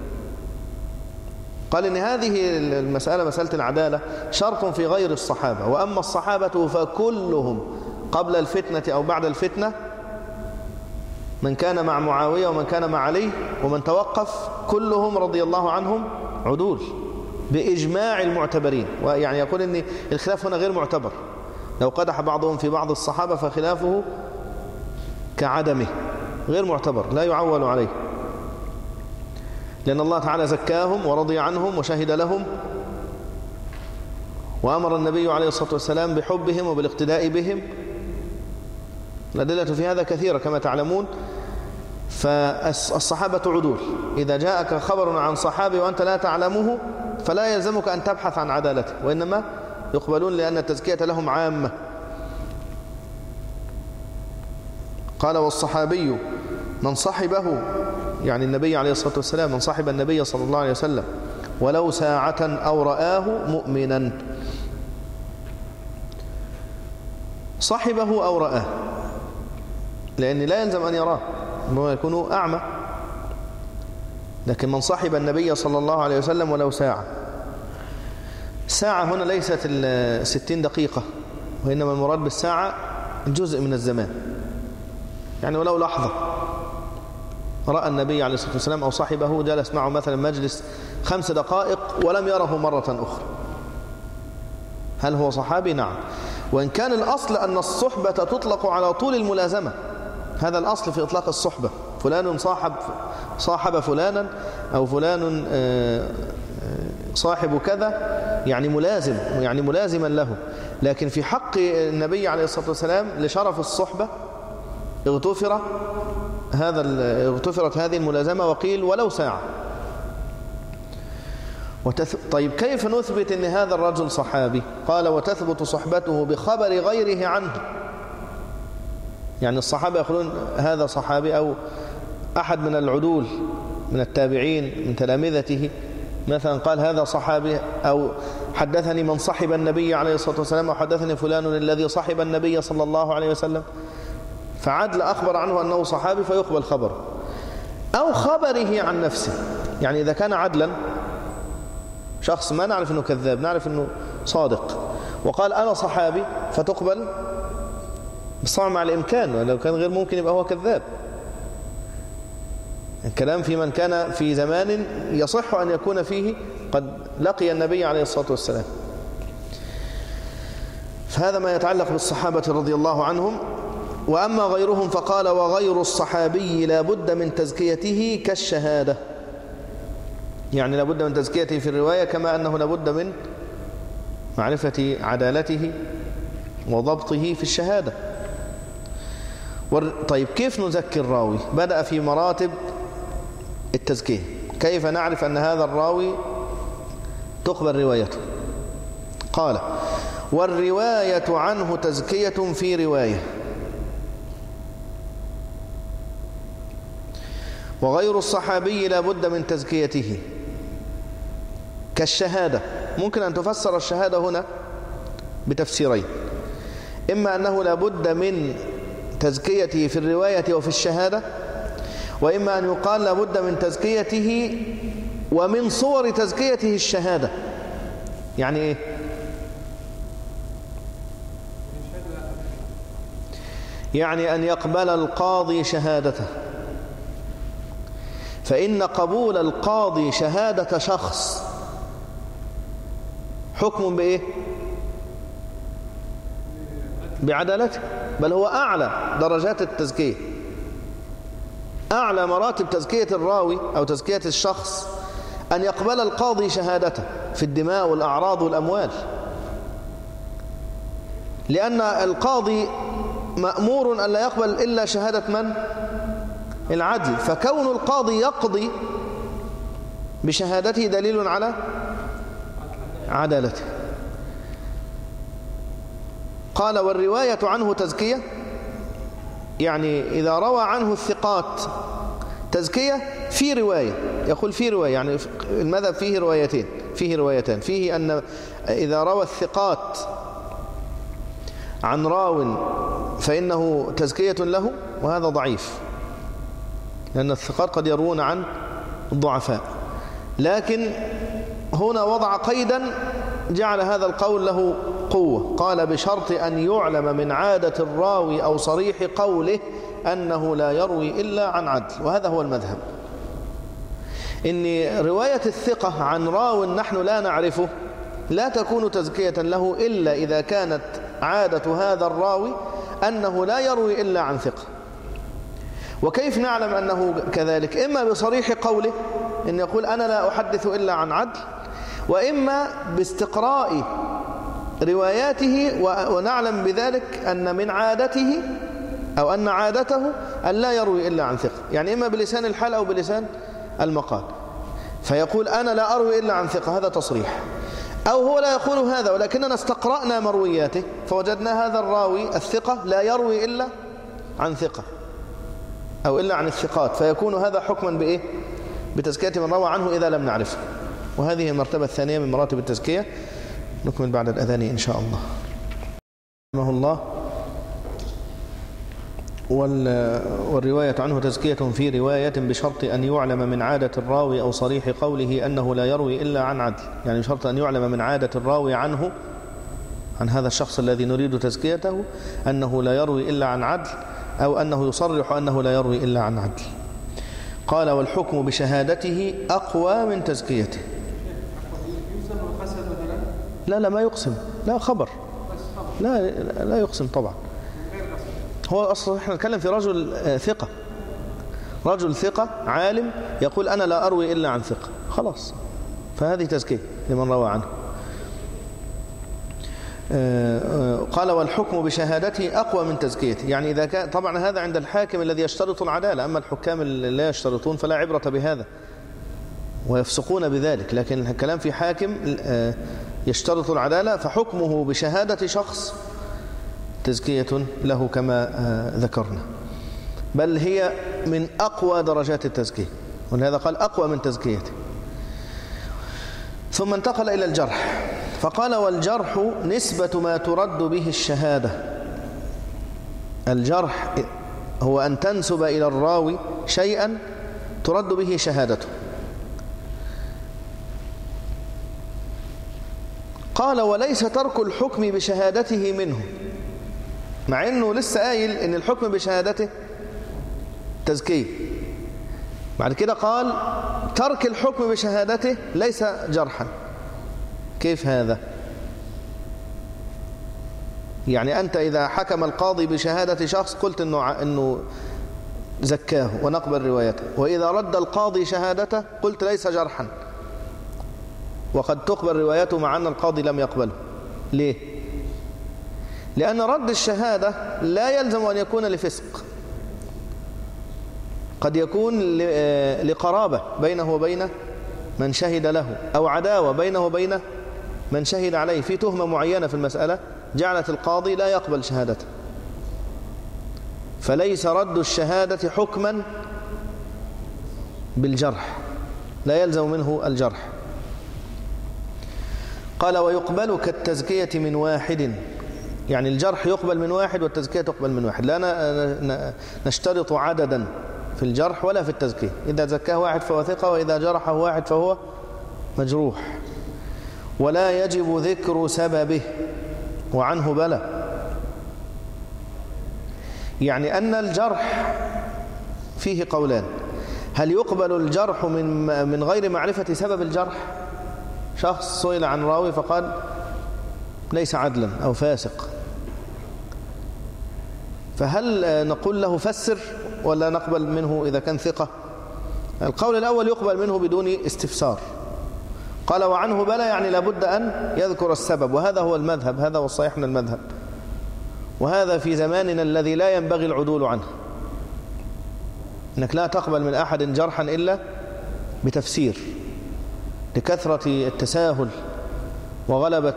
قال إن هذه المسألة مسألة العدالة شرط في غير الصحابة، وأما الصحابة فكلهم قبل الفتنة أو بعد الفتنة، من كان مع معاوية ومن كان مع علي ومن توقف، كلهم رضي الله عنهم عدول بإجماع المعتبرين. ويعني يقول إن الخلاف هنا غير معتبر، لو قدح بعضهم في بعض الصحابة فخلافه كعدمه، غير معتبر، لا يعول عليه، لأن الله تعالى زكاهم ورضي عنهم وشهد لهم، وأمر النبي عليه الصلاة والسلام بحبهم وبالاقتداء بهم. الأدلة في هذا كثيرة كما تعلمون. فالصحابة عدول، إذا جاءك خبر عن صحابي وأنت لا تعلمه فلا يلزمك أن تبحث عن عدالته، وإنما يقبلون لأن التزكية لهم عامة. قال والصحابي من صحبه، يعني النبي عليه الصلاة والسلام، من صحب النبي صلى الله عليه وسلم ولو ساعة أو رآه مؤمنا. صحبه أو رآه، لأن لا يلزم أن يراه، ربما يكون أعمى. لكن من صحب النبي صلى الله عليه وسلم ولو ساعة، ساعة هنا ليست الستين دقيقة، وإنما المراد بالساعة جزء من الزمان، يعني ولو لحظة رأى النبي عليه الصلاة والسلام أو صاحبه، جلس معه مثلا مجلس خمس دقائق ولم يره مرة أخرى، هل هو صحابي؟ نعم. وإن كان الأصل أن الصحبة تطلق على طول الملازمة، هذا الأصل في إطلاق الصحبة، فلان صاحب صاحب فلانا، أو فلان صاحب كذا، يعني ملازم، يعني ملازما له. لكن في حق النبي عليه الصلاة والسلام لشرف الصحبة اغتفر هذا اغتفرت هذه الملازمة، وقيل ولو ساعة. وتث... طيب كيف نثبت أن هذا الرجل صحابي؟ قال وتثبت صحبته بخبر غيره عنه. يعني الصحابة يقولون هذا صحابي، أو أحد من العدول من التابعين من تلامذته مثلا قال هذا صحابي، أو حدثني من صحب النبي عليه الصلاة والسلام، أو حدثني فلان الذي صحب النبي صلى الله عليه وسلم، فعدل أخبر عنه أنه صحابي فيقبل خبره. أو خبره عن نفسه، يعني إذا كان عدلا، شخص ما نعرف أنه كذاب، نعرف أنه صادق، وقال أنا صحابي، فتقبل بس طبعا مع الإمكان، ولو كان غير ممكن يبقى هو كذاب. الكلام في من كان في زمان يصح أن يكون فيه قد لقي النبي عليه الصلاة والسلام. فهذا ما يتعلق بالصحابة رضي الله عنهم. وأما غيرهم فقال وغير الصحابي لا بد من تزكيته كالشهادة، يعني لا بد من تزكيته في الرواية كما أنه لا بد من معرفة عدالته وضبطه في الشهادة. طيب كيف نزكي الراوي؟ بدأ في مراتب التزكية. كيف نعرف أن هذا الراوي تقبل روايته؟ قال والرواية عنه تزكية في رواية، وغير الصحابي لا بد من تزكيته كالشهادة. ممكن أن تفسر الشهادة هنا بتفسيرين، إما أنه لا بد من تزكيته في الرواية وفي الشهادة، وإما أن يقال لا بد من تزكيته ومن صور تزكيته الشهادة. يعني إيه؟ يعني أن يقبل القاضي شهادته، فإن قبول القاضي شهادة شخص حكم بإيه؟ بعدالته، بل هو أعلى درجات التزكية، أعلى مراتب تزكية الراوي أو تزكية الشخص أن يقبل القاضي شهادته في الدماء والأعراض والأموال، لأن القاضي مأمور أن لا يقبل إلا شهادة من؟ العدل. فكون القاضي يقضي بشهادته دليل على عدالته. قال والرواية عنه تزكية، يعني إذا روى عنه الثقات تزكية في رواية. يقول في رواية، يعني المذهب فيه روايتين، فيه روايتان، فيه أن إذا روى الثقات عن راو فإنه تزكية له، وهذا ضعيف لأن الثقات قد يروون عن الضعفاء. لكن هنا وضع قيدا جعل هذا القول له قوة، قال بشرط أن يعلم من عادة الراوي أو صريح قوله أنه لا يروي إلا عن عدل. وهذا هو المذهب، إن رواية الثقة عن راو نحن لا نعرفه لا تكون تزكية له إلا إذا كانت عادة هذا الراوي أنه لا يروي إلا عن ثقة. وكيف نعلم أنه كذلك؟ إما بصريح قوله إن يقول أنا لا أحدث إلا عن عدل، وإما باستقراء رواياته ونعلم بذلك أن من عادته أو أن عادته أن لا يروي إلا عن ثقة، يعني إما بلسان الحال أو بلسان المقال. فيقول أنا لا أروي إلا عن ثقة، هذا تصريح. أو هو لا يقول هذا ولكننا استقرأنا مروياته فوجدنا هذا الراوي الثقة لا يروي إلا عن ثقة أو إلا عن الثقات، فيكون هذا حكما بإيه؟ بتزكية من روى عنه إذا لم نعرفه. وهذه المرتبة الثانية من مراتب التزكية. نكمل بعد الأذان إن شاء الله. رحمه الله. والرواية عنه تزكية في رواية بشرط أن يعلم من عادة الراوي أو صريح قوله أنه لا يروي إلا عن عدل، يعني بشرط أن يعلم من عادة الراوي عنه، عن هذا الشخص الذي نريد تزكيته، أنه لا يروي إلا عن عدل، أو أنه يصرح أنه لا يروي إلا عن عدل. قال والحكم بشهادته أقوى من تزكيته. لا لا ما يقسم، لا خبر، لا لا يقسم طبعا. هو أصلا احنا نتكلم في رجل ثقة، رجل ثقة عالم يقول أنا لا أروي إلا عن ثقة، خلاص، فهذه تزكية لمن روى عنه. قال والحكم بشهادته أقوى من تزكيته، يعني إذا كان طبعا هذا عند الحاكم الذي يشترط العدالة، أما الحكام اللي لا يشترطون فلا عبرة بهذا ويفسقون بذلك. لكن الكلام في حاكم يشترط العدالة فحكمه بشهادة شخص تزكية له كما ذكرنا، بل هي من أقوى درجات التزكية، ولهذا قال أقوى من تزكيته. ثم انتقل إلى الجرح فقال والجرح نسبة ما ترد به الشهادة. الجرح هو أن تنسب إلى الراوي شيئا ترد به شهادته. قال وليس ترك الحكم بشهادته منه، مع أنه لسه قايل أن الحكم بشهادته تزكية. بعد كده قال ترك الحكم بشهادته ليس جرحا. كيف هذا؟ يعني أنت إذا حكم القاضي بشهادة شخص قلت إنه, إنه زكاه ونقبل روايته، وإذا رد القاضي شهادته قلت ليس جرحا وقد تقبل روايته مع أن القاضي لم يقبله. ليه؟ لأن رد الشهادة لا يلزم أن يكون لفسق، قد يكون لقرابة بينه وبين من شهد له، أو عداوة بينه وبين من شهد عليه في تهمة معينة في المسألة جعلت القاضي لا يقبل شهادته. فليس رد الشهادة حكما بالجرح، لا يلزم منه الجرح. قال ويقبل كالتزكية من واحد، يعني الجرح يقبل من واحد والتزكية تقبل من واحد. لا نشترط عددا في الجرح ولا في التزكية. إذا زكاه واحد فهو ثقة، وإذا جرحه واحد فهو مجروح. ولا يجب ذكر سببه وعنه بلى، يعني أن الجرح فيه قولان: هل يقبل الجرح من من غير معرفة سبب الجرح؟ شخص سئل عن راوي فقال ليس عدلا أو فاسق، فهل نقول له فسر ولا نقبل منه إذا كان ثقة؟ القول الأول يقبل منه بدون استفسار. قال وعنه بلى، يعني لابد أن يذكر السبب، وهذا هو المذهب، هذا هو الصحيح من المذهب، وهذا في زماننا الذي لا ينبغي العدول عنه. إنك لا تقبل من أحد جرحا إلا بتفسير، لكثرة التساهل وغلبة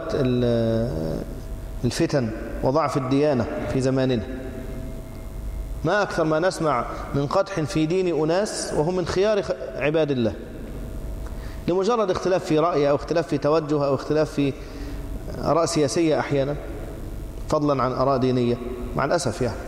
الفتن وضعف الديانة في زماننا. ما أكثر ما نسمع من قدح في دين أناس وهم من خيار عباد الله، لمجرد اختلاف في رأي أو اختلاف في توجه أو اختلاف في آراء سياسية أحيانا، فضلا عن آراء دينية مع الأسف. يعني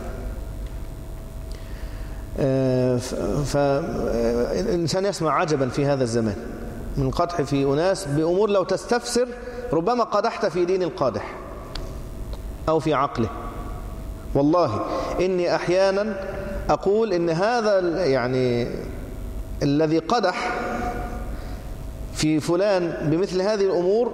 فالإنسان يسمع عجبا في هذا الزمان من قدح في أناس بأمور لو تستفسر ربما قدحت في دين القادح أو في عقله. والله إني أحيانا أقول إن هذا يعني الذي قدح في فلان بمثل هذه الأمور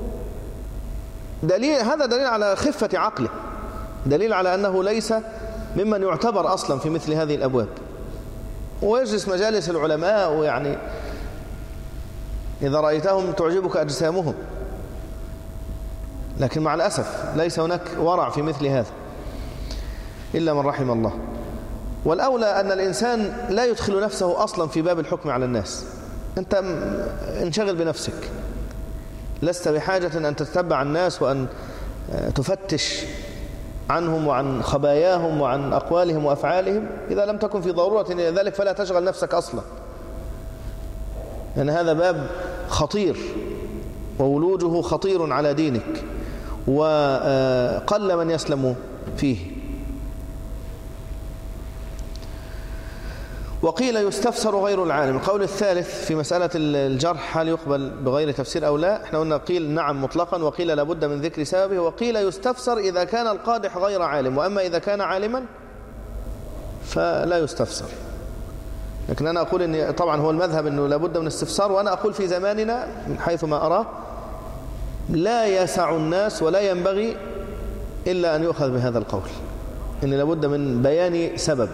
دليل، هذا دليل على خفة عقله، دليل على أنه ليس ممن يعتبر أصلا في مثل هذه الأبواب. ويجلس مجالس العلماء، ويعني إذا رأيتهم تعجبك أجسامهم، لكن مع الأسف ليس هناك ورع في مثل هذا إلا من رحم الله. والأولى أن الإنسان لا يدخل نفسه أصلا في باب الحكم على الناس. أنت انشغل بنفسك، لست بحاجة أن تتبع الناس وأن تفتش عنهم وعن خباياهم وعن أقوالهم وأفعالهم إذا لم تكن في ضرورة إلى ذلك، فلا تشغل نفسك أصلا، لأن هذا باب خطير وولوجه خطير على دينك، وقل من يسلم فيه. وقيل يستفسر غير العالم. القول الثالث في مسألة الجرح هل يقبل بغير تفسير أو لا؟ احنا قلنا قيل نعم مطلقا، وقيل لابد من ذكر سببه، وقيل يستفسر إذا كان القادح غير عالم، وأما إذا كان عالما فلا يستفسر. لكن أنا أقول إن طبعا هو المذهب أنه لابد من استفسار، وأنا أقول في زماننا من حيث ما أراه لا يسع الناس ولا ينبغي إلا أن يؤخذ بهذا القول، إن لابد من بيان سبب.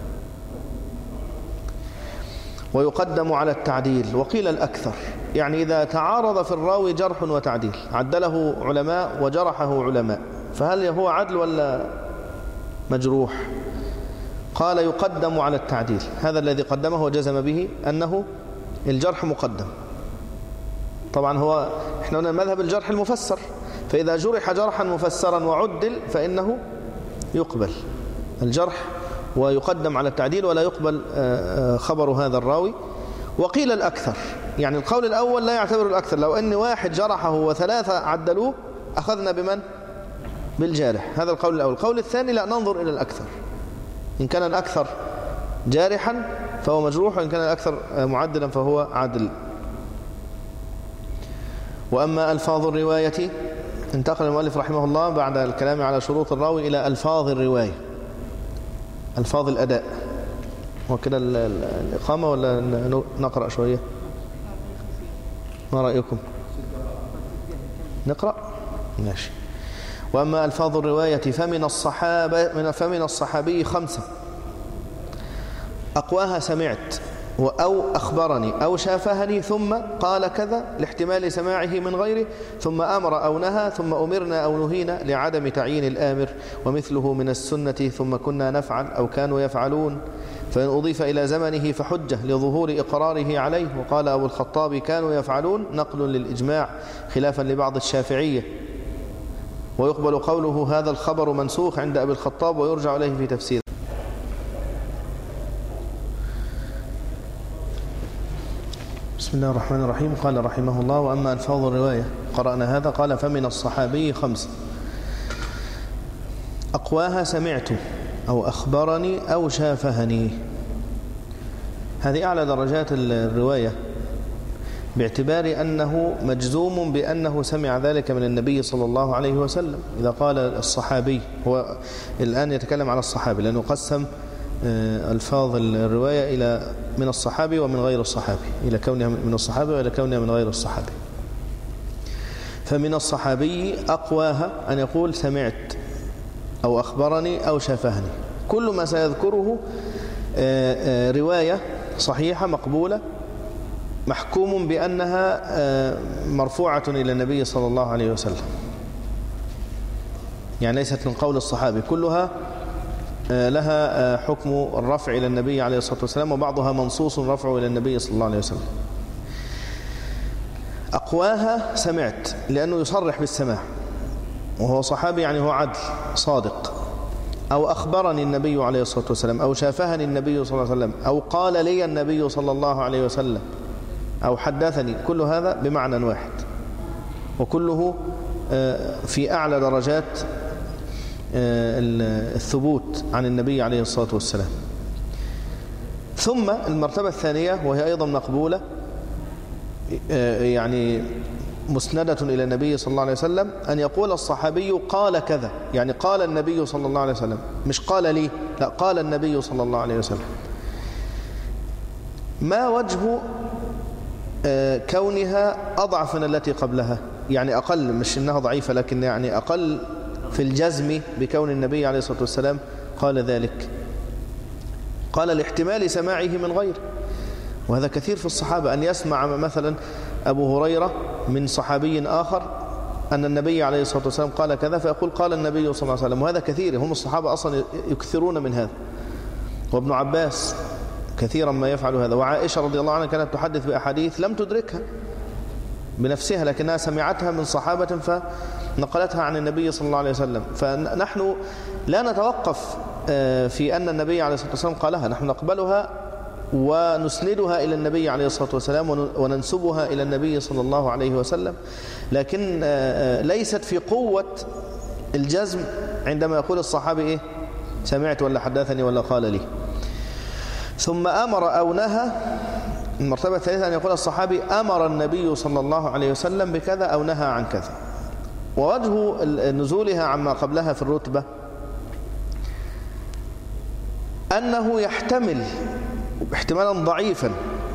ويقدم على التعديل. وقيل الأكثر، يعني إذا تعارض في الراوي جرح وتعديل، عدله علماء وجرحه علماء، فهل هو عدل ولا مجروح؟ قال يقدم على التعديل. هذا الذي قدمه وجزم به أنه الجرح مقدم. طبعا هو احنا قلنا مذهب الجرح المفسر، فإذا جرح جرحا مفسرا وعدل فإنه يقبل الجرح ويقدم على التعديل، ولا يقبل خبر هذا الراوي. وقيل الأكثر، يعني القول الأول لا يعتبر الأكثر، لو أن واحد جرحه وثلاثة عدلوه أخذنا بمن؟ بالجارح. هذا القول الأول. القول الثاني لا، ننظر إلى الأكثر، إن كان الأكثر جارحا فهو مجروح، وإن كان الأكثر معدلا فهو عادل. وأما ألفاظ الرواية انتقل المؤلف رحمه الله بعد الكلام على شروط الراوي إلى ألفاظ الرواية، ألفاظ الأداء. وكده الإقامة ولا نقرأ شوية؟ ما رأيكم؟ نقرأ؟ ماشي. وأما ألفاظ الرواية فمن الصحابة من فمن الصحابي خمسة أقواها سمعت أو أخبرني أو شافهني ثم قال كذا لاحتمال سماعه من غيره، ثم أمر أو نهى، ثم أمرنا أو نهينا لعدم تعيين الآمر، ومثله من السنة ثم كنا نفعل أو كانوا يفعلون، فإن أضيف إلى زمنه فحجة لظهور إقراره عليه. وقال أبو الخطاب كانوا يفعلون نقل للإجماع خلافا لبعض الشافعية، ويقبل قوله هذا الخبر منسوخ عند أبي الخطاب ويرجع إليه في تفسيره. بسم الله الرحمن الرحيم. قال رحمه الله وأما ألفاظ الرواية قرأنا هذا. قال فمن الصحابي خمس أقواها سمعت أو أخبرني أو شافهني. هذه أعلى درجات الرواية باعتبار أنه مجزوم بأنه سمع ذلك من النبي صلى الله عليه وسلم. إذا قال الصحابي، هو الآن يتكلم على الصحابي لأنه قسم ألفاظ الرواية إلى من الصحابي ومن غير الصحابي، إلى كونها من الصحابي وإلى كونها من غير الصحابي. فمن الصحابي أقواها أن يقول سمعت أو أخبرني أو شافهني. كل ما سيذكره رواية صحيحة مقبولة محكوم بأنها مرفوعة إلى النبي صلى الله عليه وسلم، يعني ليست من قول الصحابي، كلها لها حكم الرفع إلى النبي عليه الصلاة والسلام، وبعضها منصوص رفعه إلى النبي صلى الله عليه وسلم. أقواها سمعت لأنه يصرح بالسماع وهو صحابي، يعني هو عدل صادق. أو أخبرني النبي عليه الصلاة والسلام، أو شافهني النبي صلى الله عليه وسلم، أو قال لي النبي صلى الله عليه وسلم، أو حدثني. كل هذا بمعنى واحد، وكله في أعلى درجات الثبوت عن النبي عليه الصلاة والسلام. ثم المرتبة الثانية وهي أيضا مقبولة، يعني مسندة إلى النبي صلى الله عليه وسلم، أن يقول الصحابي قال كذا، يعني قال النبي صلى الله عليه وسلم، مش قال لي، لا، قال النبي صلى الله عليه وسلم. ما وجه كونها أضعف من التي قبلها؟ يعني أقل، مش إنها ضعيفة، لكن يعني أقل في الجزم بكون النبي عليه الصلاة والسلام قال ذلك. قال لاحتمال سماعه من غيره، وهذا كثير في الصحابة، أن يسمع مثلا أبو هريرة من صحابي آخر أن النبي عليه الصلاة والسلام قال كذا، فيقول قال النبي صلى الله عليه وسلم، وهذا كثير، هم الصحابة أصلا يكثرون من هذا. وابن عباس كثيرا ما يفعل هذا. وعائشة رضي الله عنها كانت تحدث بأحاديث لم تدركها بنفسها، لكنها سمعتها من صحابة فنقلتها عن النبي صلى الله عليه وسلم. فنحن لا نتوقف في أن النبي عليه الصلاة والسلام قالها، نحن نقبلها ونسندها إلى النبي عليه الصلاة والسلام وننسبها إلى النبي صلى الله عليه وسلم، لكن ليست في قوة الجزم عندما يقول الصحابي إيه سمعت ولا حدثني ولا قال لي. ثم أمر أو نهى. المرتبة الثالثة أن يقول الصحابي أمر النبي صلى الله عليه وسلم بكذا أو نهى عن كذا. ووجه نزولها عما قبلها في الرتبة أنه يحتمل احتمالا ضعيفا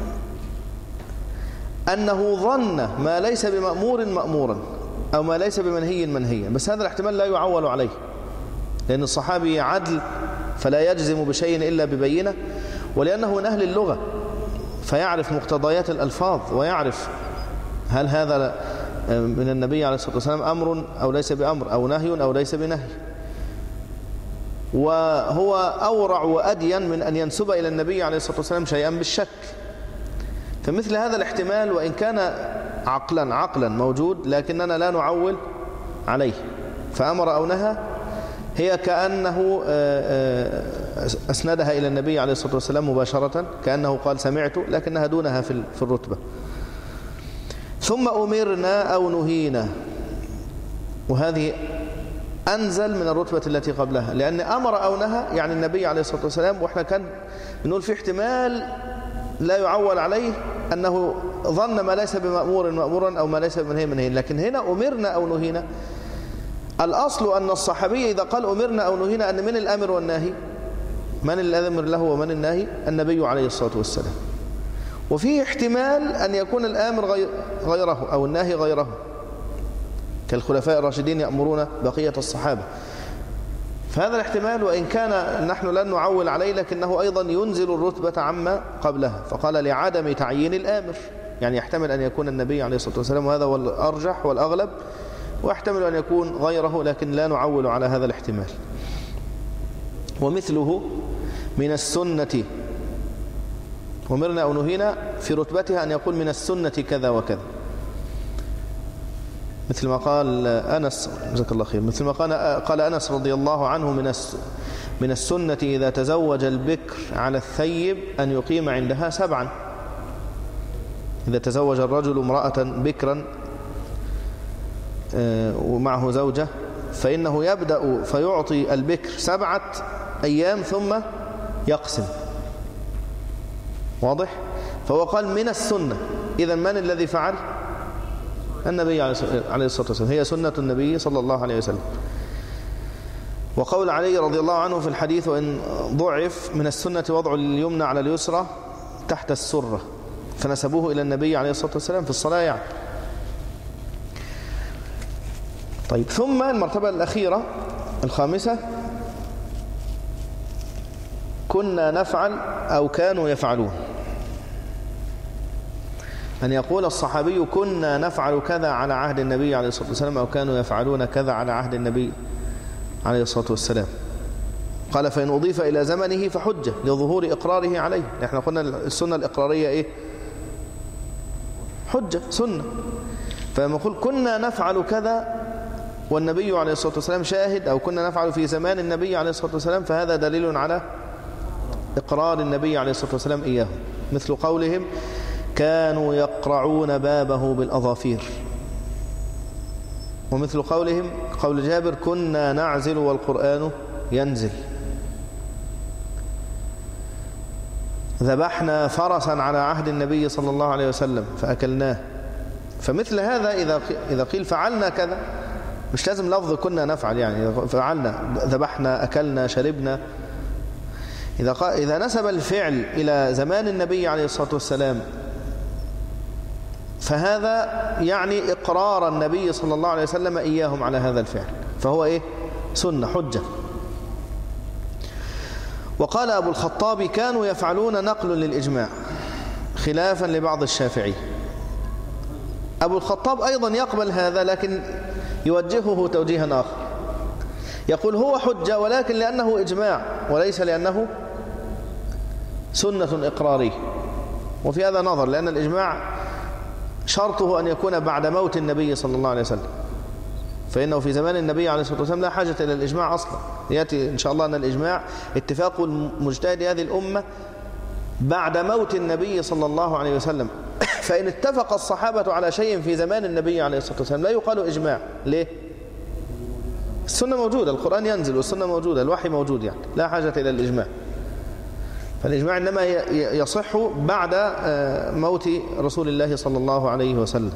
أنه ظن ما ليس بمأمور مأمورا أو ما ليس بمنهي منهيا، بس هذا الاحتمال لا يعول عليه، لأن الصحابي عدل فلا يجزم بشيء إلا ببينه، ولأنه من أهل اللغة فيعرف مقتضيات الألفاظ ويعرف هل هذا من النبي عليه الصلاة والسلام أمر أو ليس بأمر، أو نهي أو ليس بنهي. وهو أورع وأدين من أن ينسب إلى النبي عليه الصلاة والسلام شيئا بالشك. فمثل هذا الاحتمال وإن كان عقلا عقلا موجود، لكننا لا نعول عليه. فأمر أو نهى هي كأنه أسندها إلى النبي عليه الصلاة والسلام مباشرة، كأنه قال سمعت، لكنها دونها في الرتبة. ثم أمرنا أو نهينا، وهذه أنزل من الرتبة التي قبلها، لأن أمر أو نهى يعني النبي عليه الصلاة والسلام، وإحنا كان نقول في احتمال لا يعول عليه أنه ظن ما ليس بمأمور مأمورا أو ما ليس بمنهي منهي، لكن هنا أمرنا أو نهينا الأصل أن الصحابي إذا قال أمرنا أو نهينا أن من الأمر والناهي، من الأمر له ومن الناهي؟ النبي عليه الصلاة والسلام. وفيه احتمال أن يكون الآمر غيره أو الناهي غيره، كالخلفاء الراشدين يأمرون بقية الصحابة. فهذا الاحتمال وإن كان نحن لن نعول عليه لكنه أيضا ينزل الرتبة عما قبلها، فقال لعدم تعيين الآمر، يعني يحتمل أن يكون النبي عليه الصلاة والسلام، وهذا هو الأرجح والأغلب، ويحتمل أن يكون غيره لكن لا نعول على هذا الاحتمال. ومثله من السنة أمرنا أو نهينا في رتبتها أن يقول من السنة كذا وكذا، مثل ما قال أنس جزاك الله خير، مثل ما قال قال أنس رضي الله عنه من من السنة إذا تزوج البكر على الثيب أن يقيم عندها سبعا. إذا تزوج الرجل امرأة بكرا ومعه زوجة فإنه يبدأ فيعطي البكر سبعة أيام ثم يقسم. واضح؟ فهو قال من السنة. إذن من الذي فعل؟ النبي عليه الصلاة والسلام، هي سنة النبي صلى الله عليه وسلم. وقول علي رضي الله عنه في الحديث وإن ضعف من السنة وضع اليمنى على اليسرى تحت السرة، فنسبوه إلى النبي عليه الصلاة والسلام في الصلاة يعني. طيب، ثم المرتبة الأخيرة الخامسة كنا نفعل أو كانوا يفعلون، أن يقول الصحابي كنا نفعل كذا على عهد النبي عليه الصلاة والسلام أو كانوا يفعلون كذا على عهد النبي عليه الصلاة والسلام. قال فإن أضيف إلى زمنه فحجة لظهور إقراره عليه. نحن قلنا السنة الإقرارية إيه؟ حجة سنة. فلما نقول كنا نفعل كذا والنبي عليه الصلاة والسلام شاهد، أو كنا نفعل في زمان النبي عليه الصلاة والسلام، فهذا دليل على إقرار النبي عليه الصلاة والسلام إياه، مثل قولهم كانوا يقرعون بابه بالأظافير، ومثل قولهم قول جابر كنا نعزل والقرآن ينزل، ذبحنا فرسا على عهد النبي صلى الله عليه وسلم فأكلناه. فمثل هذا إذا إذا قيل فعلنا كذا، مش لازم لفظ كنا نفعل، يعني فعلنا ذبحنا أكلنا شربنا. إذا إذا نسب الفعل إلى زمان النبي عليه الصلاة والسلام فهذا يعني إقرار النبي صلى الله عليه وسلم إياهم على هذا الفعل، فهو إيه؟ سنة حجة. وقال أبو الخطاب كانوا يفعلون نقل للإجماع خلافا لبعض الشافعي. أبو الخطاب أيضا يقبل هذا لكن يوجهه توجيها آخر، يقول هو حجة ولكن لأنه إجماع وليس لأنه سنة إقرارية. وفي هذا نظر، لأن الإجماع شرطه أن يكون بعد موت النبي صلى الله عليه وسلم، فإنه في زمان النبي عليه الصلاة والسلام لا حاجة إلى الإجماع أصلا. يأتي إن شاء الله أن الإجماع اتفاق المجتهد هذه الأمة بعد موت النبي صلى الله عليه وسلم. فإن اتفق الصحابة على شيء في زمان النبي عليه الصلاة والسلام لا يقال إجماع. ليه؟ السنة موجودة، القرآن ينزل والسنة موجودة، الوحي موجود، يعني لا حاجة إلى الإجماع. فالإجماع إنما يصح بعد موت رسول الله صلى الله عليه وسلم.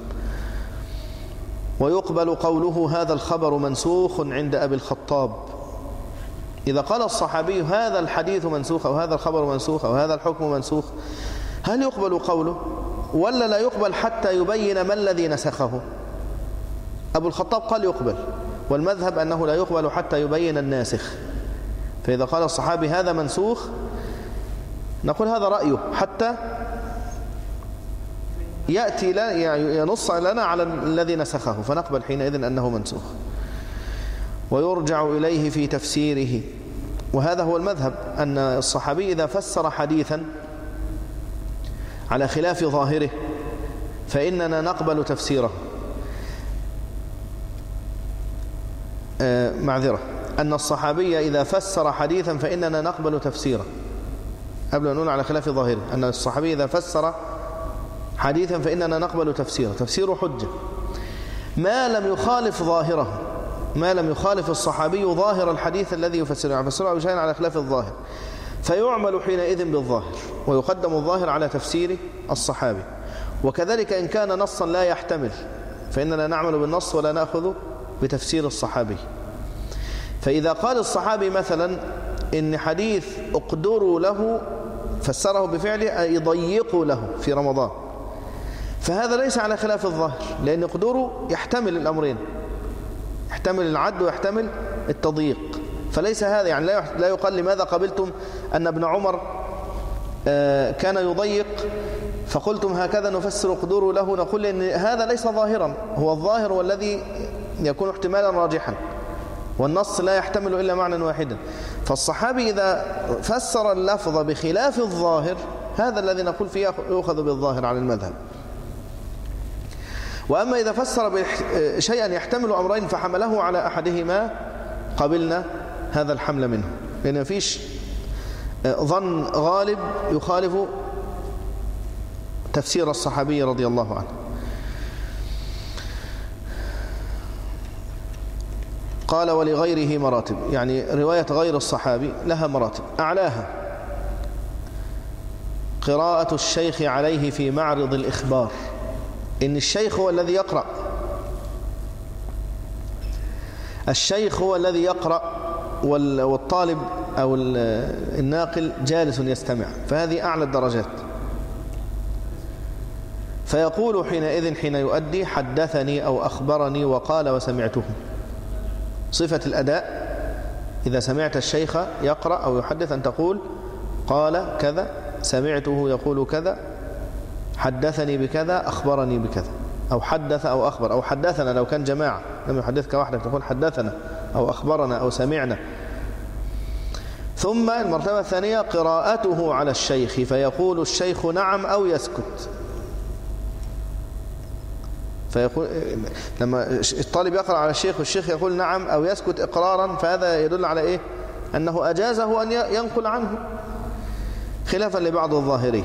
ويقبل قوله هذا الخبر منسوخ عند أبي الخطاب. إذا قال الصحابي هذا الحديث منسوخ أو هذا الخبر منسوخ أو هذا الحكم منسوخ، هل يقبل قوله ولا لا يقبل حتى يبين ما الذي نسخه؟ أبو الخطاب قال يقبل، والمذهب أنه لا يقبل حتى يبين الناسخ. فإذا قال الصحابي هذا منسوخ نقول هذا رأيه حتى يأتي لا ينص لنا على الذي نسخه، فنقبل حينئذ أنه منسوخ. ويرجع إليه في تفسيره، وهذا هو المذهب، أن الصحابي إذا فسر حديثا على خلاف ظاهره فإننا نقبل تفسيره. آه معذرة أن الصحابي إذا فسر حديثا فإننا نقبل تفسيره، قبل أن نقول على خلاف ظاهره، أن الصحابي إذا فسر حديثا فإننا نقبل تفسيره، تفسيره حجة ما لم يخالف ظاهره، ما لم يخالف الصحابي ظاهر الحديث الذي يفسره، يفسره بشيء على خلاف الظاهر، فيعمل حينئذ بالظاهر ويقدم الظاهر على تفسير الصحابي. وكذلك إن كان نصا لا يحتمل فإننا نعمل بالنص ولا نأخذ بتفسير الصحابي. فإذا قال الصحابي مثلا إن حديث اقدروا له فسره بفعله أي ضيقوا له في رمضان، فهذا ليس على خلاف الظاهر، لأن اقدروا يحتمل الأمرين، يحتمل العد ويحتمل التضييق، فليس هذا يعني لا يقال لماذا قبلتم أن ابن عمر كان يضيق فقلتم هكذا نفسر اقدروا له، نقول إن هذا ليس ظاهرا، هو الظاهر والذي يكون احتمالا راجحا، والنص لا يحتمل إلا معنى واحدا. فالصحابي إذا فسر اللفظ بخلاف الظاهر هذا الذي نقول فيه يؤخذ بالظاهر على المذهب. وأما إذا فسر شيئا يحتمل أمرين فحمله على أحدهما قبلنا هذا الحمل منه، لأن ما فيش ظن غالب يخالف تفسير الصحابي رضي الله عنه. قال ولغيره مراتب، يعني رواية غير الصحابي لها مراتب، أعلاها قراءة الشيخ عليه في معرض الإخبار، إن الشيخ هو الذي يقرأ، الشيخ هو الذي يقرأ والطالب أو الناقل جالس يستمع، فهذه أعلى الدرجات. فيقول حينئذ حين يؤدي حدثني أو أخبرني وقال وسمعته، صفة الأداء إذا سمعت الشيخ يقرأ أو يحدث أن تقول قال كذا، سمعته يقول كذا، حدثني بكذا، أخبرني بكذا، أو حدث أو أخبر، أو حدثنا لو كان جماعة لم يحدثك وحدك تقول حدثنا أو أخبرنا أو سمعنا. ثم المرتبة الثانية قراءته على الشيخ، فيقول الشيخ نعم أو يسكت، فيقول لما الطالب يقرأ على الشيخ والشيخ يقول نعم أو يسكت إقرارا، فهذا يدل على إيه؟ أنه أجازه أن ينقل عنه، خلافا لبعض الظاهري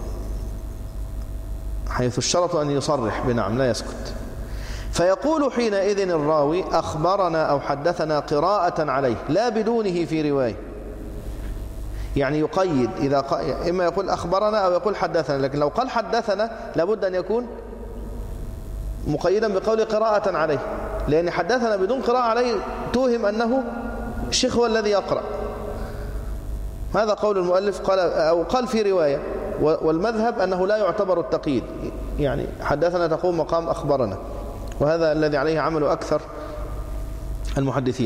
حيث الشرط أن يصرح بنعم لا يسكت. فيقول حينئذ الراوي أخبرنا أو حدثنا قراءة عليه لا بدونه في رواية، يعني يقيد، إذا ق... إما يقول أخبرنا أو يقول حدثنا، لكن لو قال حدثنا لابد أن يكون مقيدا بقول قراءة عليه، لأن حدثنا بدون قراءة عليه توهم أنه الشيخ هو الذي يقرأ. هذا قول المؤلف، قال أو قال في رواية، والمذهب أنه لا يعتبر التقييد، يعني حدثنا تقوم مقام أخبرنا، وهذا الذي عليه عمل أكثر المحدثين.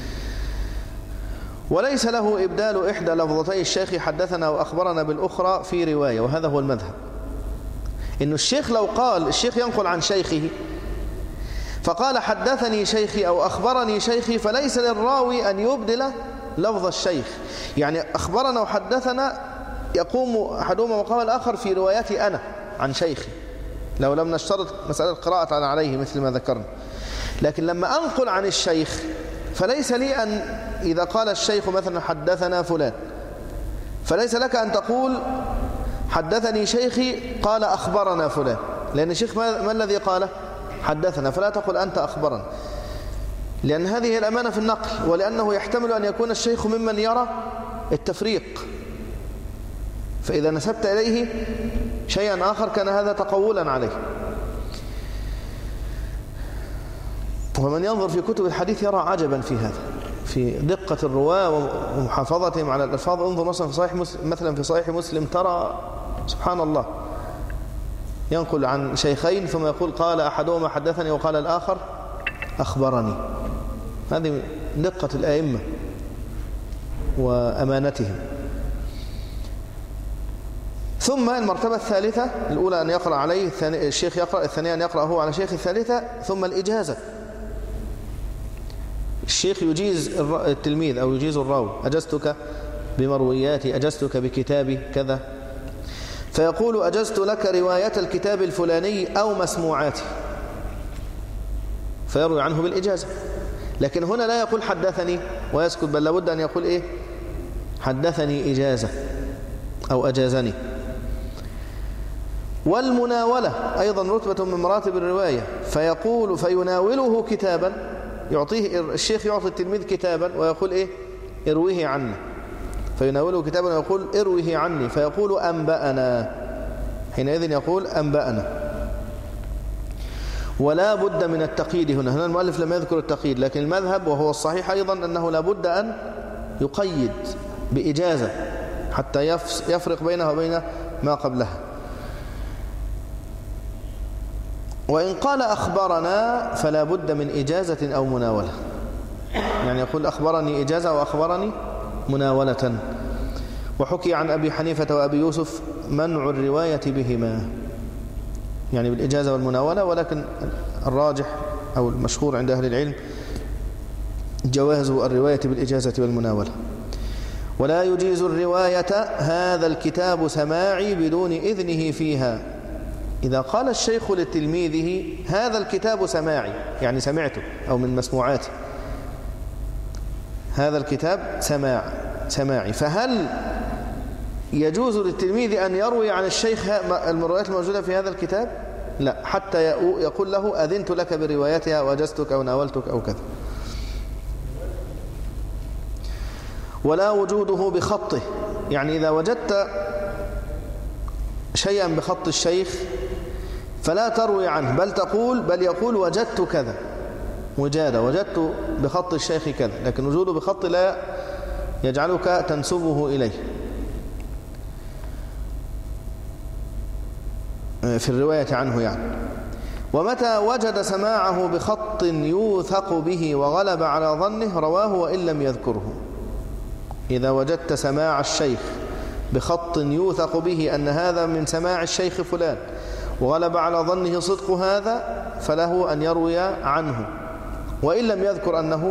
وليس له إبدال إحدى لفظتي الشيخ حدثنا وأخبرنا بالأخرى في رواية، وهذا هو المذهب، إن الشيخ لو قال الشيخ ينقل عن شيخه فقال حدثني شيخي أو أخبرني شيخي، فليس للراوي أن يبدل لفظ الشيخ، يعني أخبرنا وحدثنا يقوم أحدهما مقام الآخر في روايتي أنا عن شيخي، لو لم نشترط مسألة قراءة عليه مثل ما ذكرنا. لكن لما أنقل عن الشيخ فليس لي أن إذا قال الشيخ مثلا حدثنا فلان، فليس لك أن تقول حدثني شيخي قال أخبرنا فلان، لأن الشيخ ما, ما الذي قال حدثنا، فلا تقول أنت أخبرنا، لأن هذه الأمانة في النقل، ولأنه يحتمل أن يكون الشيخ ممن يرى التفريق، فإذا نسبت إليه شيئا آخر كان هذا تقولا عليه. ومن ينظر في كتب الحديث يرى عجبا في هذا، في دقة الرواة ومحافظتهم على الألفاظ. انظر مثلا في صحيح مسلم، مثلا في صحيح مسلم ترى سبحان الله ينقل عن شيخين ثم يقول قال أحدهما حدثني وقال الآخر أخبرني. هذه دقة الأئمة وأمانتهم. ثم المرتبة الثالثة، الأولى أن يقرأ عليه الشيخ يقرأ، الثانية أن يقرأ هو على شيخ، الثالثة ثم الإجازة، الشيخ يجيز التلميذ أو يجيز الراوي، أجزتك بمروياتي، أجزتك بكتابي كذا، فيقول أجزت لك رواية الكتاب الفلاني أو مسموعاتي، فيروي عنه بالإجازة. لكن هنا لا يقول حدثني ويسكت، بل لابد أن يقول إيه؟ حدثني إجازة أو أجازني. والمناولة أيضا رتبة من مراتب الرواية، فيقول فيناوله كتابا، يعطيه الشيخ يعطي التلميذ كتابا ويقول إيه؟ ارويه عني، فيناوله كتابا ويقول ارويه عني، فيقول أنبأنا، حينئذ يقول أنبأنا. ولا بد من التقييد هنا هنا المؤلف لم يذكر التقييد، لكن المذهب وهو الصحيح أيضا أنه لا بد أن يقيد بإجازة حتى يفرق بينها وبين ما قبلها. وإن قال أخبرنا فلا بد من إجازة أو مناولة، يعني يقول أخبرني إجازة وأخبرني مناولة. وحكي عن أبي حنيفة وأبي يوسف منع الرواية بهما، يعني بالإجازة والمناولة، ولكن الراجح أو المشهور عند أهل العلم جواز الرواية بالإجازة والمناولة. ولا يجيز الرواية هذا الكتاب سماعي بدون إذنه فيها. إذا قال الشيخ لتلميذه هذا الكتاب سماعي، يعني سمعته أو من مسموعاته، هذا الكتاب سماع سماعي، فهل يجوز للتلميذ أن يروي عن الشيخ الروايات الموجودة في هذا الكتاب؟ لا، حتى يقول له أذنت لك بروايتها وأجزتك أو ناولتك أو كذا. ولا وجوده بخطه، يعني إذا وجدت شيئا بخط الشيخ فلا تروي عنه، بل تقول بل يقول وجدت كذا، وجادة وجدت بخط الشيخ كذا، لكن وجوده بخط لا يجعلك تنسبه إليه في الرواية عنه يعني. ومتى وجد سماعه بخط يوثق به وغلب على ظنه رواه وإن لم يذكره. إذا وجدت سماع الشيخ بخط يوثق به أن هذا من سماع الشيخ فلان وغلب على ظنه صدق هذا، فله أن يروي عنه وإن لم يذكر أنه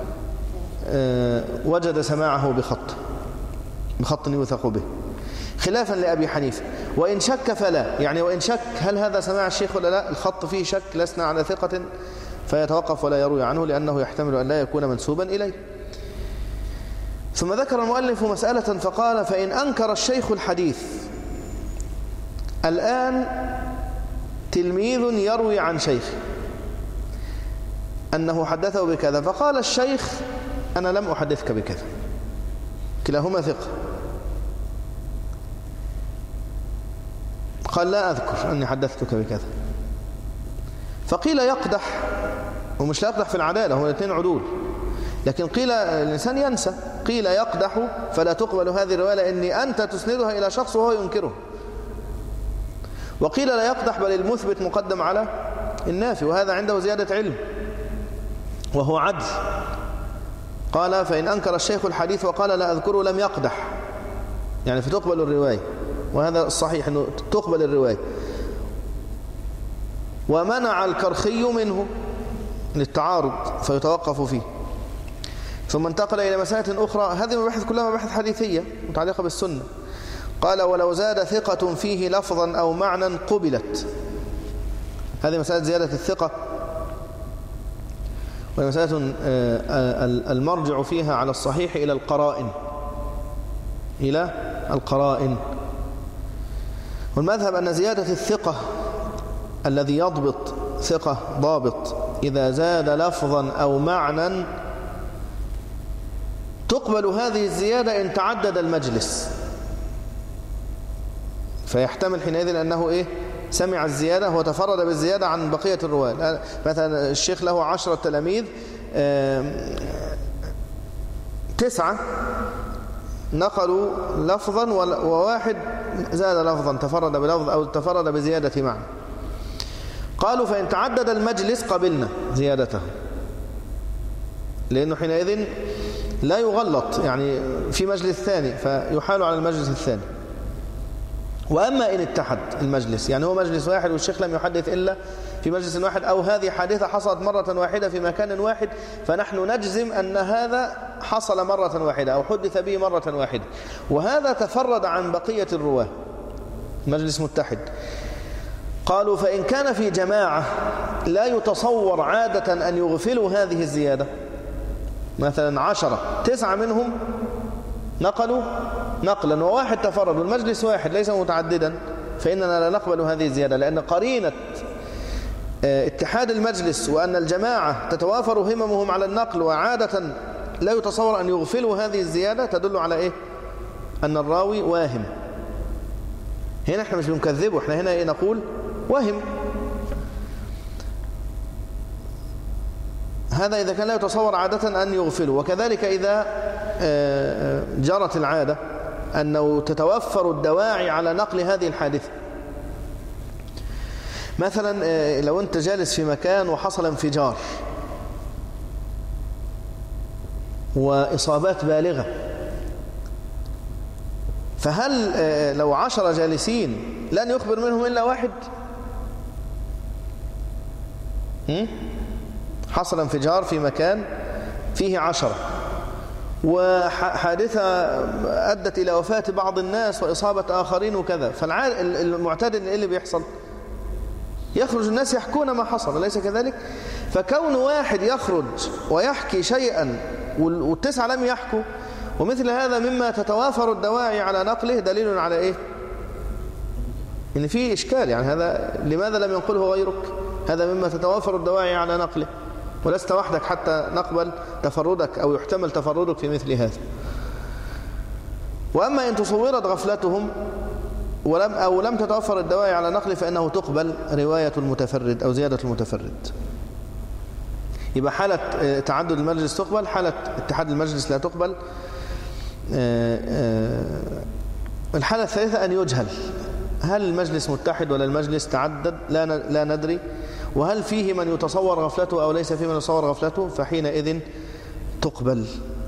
وجد سماعه بخط بخط يوثق به، خلافا لأبي حنيفة. وإن شك فلا، يعني وإن شك هل هذا سماع الشيخ ولا لا، الخط فيه شك لسنا على ثقة، فيتوقف ولا يروي عنه لأنه يحتمل أن لا يكون منسوبا إليه. ثم ذكر المؤلف مسألة فقال فإن أنكر الشيخ الحديث. الآن تلميذ يروي عن شيخ أنه حدثه بكذا، فقال الشيخ أنا لم أحدثك بكذا، كلاهما ثقة، قال لا أذكر أني حدثتك بكذا، فقيل يقدح، ومش لا يقدح في العدالة، هو الاثنين عدول، لكن قيل الإنسان ينسى، قيل يقدح فلا تقبل هذه الرواية لأني أنت تسندها إلى شخص وهو ينكره. وقيل لا يقدح بل المثبت مقدم على النافي، وهذا عنده زيادة علم وهو عدل. قال فإن أنكر الشيخ الحديث وقال لا أذكره لم يقدح، يعني فتقبل الرواية، وهذا الصحيح أنه تقبل الرواية. ومنع الكرخي منه للتعارض فيتوقف فيه. ثم انتقل إلى مسائل أخرى، هذه المباحث كلها مباحث حديثية متعلقة بالسنة. قال ولو زاد ثقة فيه لفظا أو معنى قبلت. هذه مسألة زيادة الثقة، ومسألة المرجع فيها على الصحيح إلى القرائن إلى القرائن والمذهب أن زيادة الثقة الذي يضبط ثقة ضابط إذا زاد لفظا أو معنى تقبل هذه الزيادة إن تعدد المجلس، فيحتمل حينئذ أنه إيه سمع الزيادة وتفرد بالزيادة عن بقية الرواة. مثلا الشيخ له عشرة تلاميذ، تسعة نقلوا لفظا وواحد زاد لفظا تفرد بلفظ أو تفرد بزيادة معنى. قالوا فإن تعدد المجلس قبلنا زيادته، لأنه حينئذ لا يغلط، يعني في مجلس ثاني فيحال على المجلس الثاني. وأما إن اتحد المجلس، يعني هو مجلس واحد والشيخ لم يحدث إلا في مجلس واحد، أو هذه حادثة حصلت مرة واحدة في مكان واحد، فنحن نجزم أن هذا حصل مرة واحدة أو حدث به مرة واحدة، وهذا تفرد عن بقية الرواة، مجلس متحد. قالوا فإن كان في جماعة لا يتصور عادة أن يغفلوا هذه الزيادة، مثلا عشرة تسعة منهم نقلوا نقلا وواحد تفرد والمجلس واحد ليس متعددا، فإننا لا نقبل هذه الزيادة، لأن قرينة اتحاد المجلس وأن الجماعة تتوافر هممهم على النقل وعادة لا يتصور أن يغفلوا هذه الزيادة تدل على إيه؟ أن الراوي واهم. هنا احنا مش بنكذبه، احنا هنا إيه نقول واهم. هذا إذا كان لا يتصور عادة أن يغفلوا. وكذلك إذا جرت العادة أنه تتوفر الدواعي على نقل هذه الحادثة. مثلا لو أنت جالس في مكان وحصل انفجار وإصابات بالغة، فهل لو عشر جالسين لن يخبر منهم إلا واحد؟ حصل انفجار في مكان فيه عشرة وحادثة أدت إلى وفاة بعض الناس وإصابة آخرين وكذا، فالمعتاد إيه اللي بيحصل؟ يخرج الناس يحكون ما حصل، أليس كذلك؟ فكون واحد يخرج ويحكي شيئا والتسعة لم يحكوا، ومثل هذا مما تتوافر الدواعي على نقله، دليل على إيه؟ إن فيه إشكال. يعني هذا لماذا لم ينقله غيرك؟ هذا مما تتوافر الدواعي على نقله، ولست وحدك حتى نقبل تفردك أو يحتمل تفردك في مثل هذا. وأما إن تصورت غفلتهم ولم أو لم تتوفر الدواعي على نقله فإنه تقبل رواية المتفرد أو زيادة المتفرد. يبقى حالة تعدد المجلس تقبل، حالة اتحاد المجلس لا تقبل. الحالة الثالثة أن يجهل، هل المجلس متحد ولا المجلس تعدد؟ لا لا ندري. وهل فيه من يتصور غفلته أو ليس فيه من يتصور غفلته؟ فحينئذ تقبل.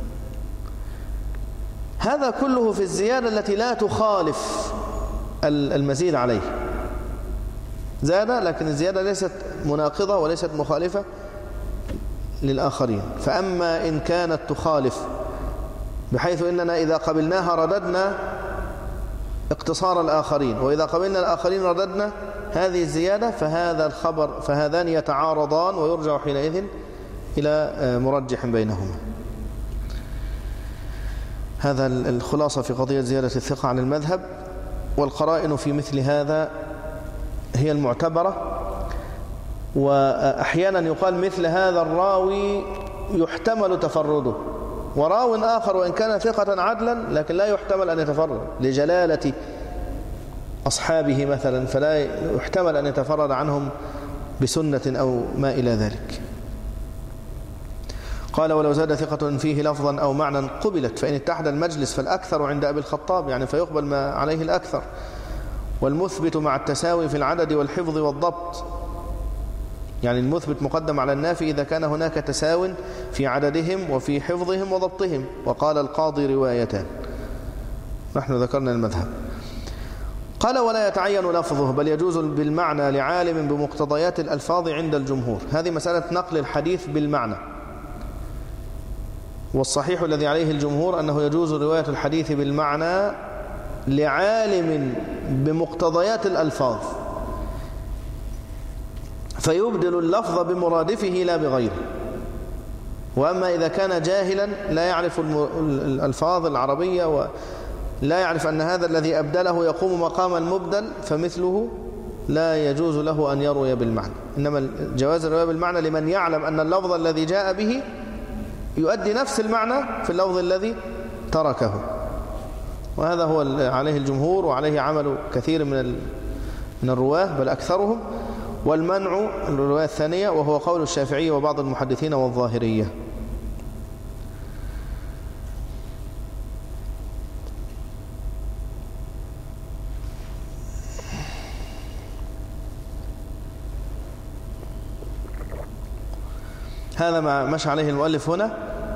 هذا كله في الزيادة التي لا تخالف المزيد عليه. زادة لكن الزيادة ليست مناقضة وليست مخالفة للآخرين. فأما إن كانت تخالف بحيث إننا إذا قبلناها رددنا اقتصار الآخرين، وإذا قبلنا الآخرين رددنا هذه الزيادة، فهذا الخبر فهذان يتعارضان ويرجع حينئذ إلى مرجح بينهما. هذا الخلاصة في قضية زيادة الثقة عن المذهب. والقرائن في مثل هذا هي المعتبرة. وأحيانا يقال مثل هذا الراوي يحتمل تفرده، وراو آخر وإن كان ثقة عدلا لكن لا يحتمل أن يتفرد لجلالة أصحابه مثلا، فلا يحتمل أن يتفرد عنهم بسنة أو ما إلى ذلك. قال ولو زاد ثقة فيه لفظا أو معنى قبلت، فإن اتحد المجلس فالأكثر عند أبي الخطاب، يعني فيقبل ما عليه الأكثر. والمثبت مع التساوي في العدد والحفظ والضبط، يعني المثبت مقدم على النافي إذا كان هناك تساو في عددهم وفي حفظهم وضبطهم. وقال القاضي روايتان. نحن ذكرنا المذهب. قال ولا يتعين لفظه بل يجوز بالمعنى لعالم بمقتضيات الألفاظ عند الجمهور. هذه مسألة نقل الحديث بالمعنى، والصحيح الذي عليه الجمهور أنه يجوز رواية الحديث بالمعنى لعالم بمقتضيات الألفاظ، فيبدل اللفظ بمرادفه لا بغيره. وأما إذا كان جاهلا لا يعرف الألفاظ العربية ولا يعرف أن هذا الذي أبدله يقوم مقام المبدل، فمثله لا يجوز له أن يروي بالمعنى. إنما جواز الرواية بالمعنى لمن يعلم أن اللفظ الذي جاء به يؤدي نفس المعنى في اللفظ الذي تركه. وهذا هو عليه الجمهور وعليه عمل كثير من من الرواه بل أكثرهم. والمنع الرواية الثانية وهو قول الشافعي وبعض المحدثين والظاهرية. هذا ما مشى عليه المؤلف هنا.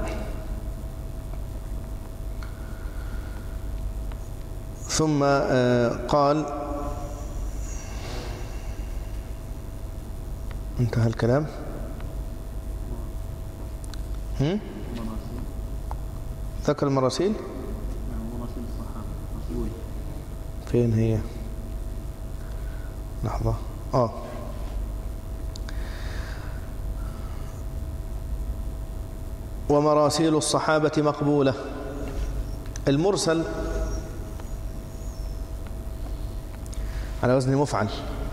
ثم قال انتهى الكلام. هم؟ ذكر المراسيل. مراسيل الصحابة. فين هي؟ لحظة. اه ومراسيل الصحابة مقبولة. المرسل على وزن مفعل،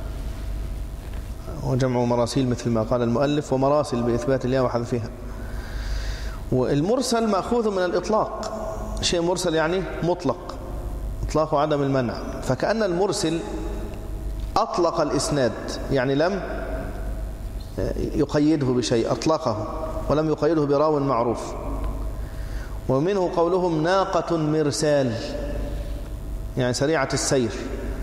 وجمع مراسيل مثل ما قال المؤلف، ومراسل بإثبات الياء وحذفها. والمرسل مأخوذ من الإطلاق، شيء مرسل يعني مطلق، إطلاق وعدم المنع. فكأن المرسل أطلق الإسناد، يعني لم يقيده بشيء، أطلقه ولم يقيده براو معروف. ومنه قولهم ناقة مرسال، يعني سريعة السير.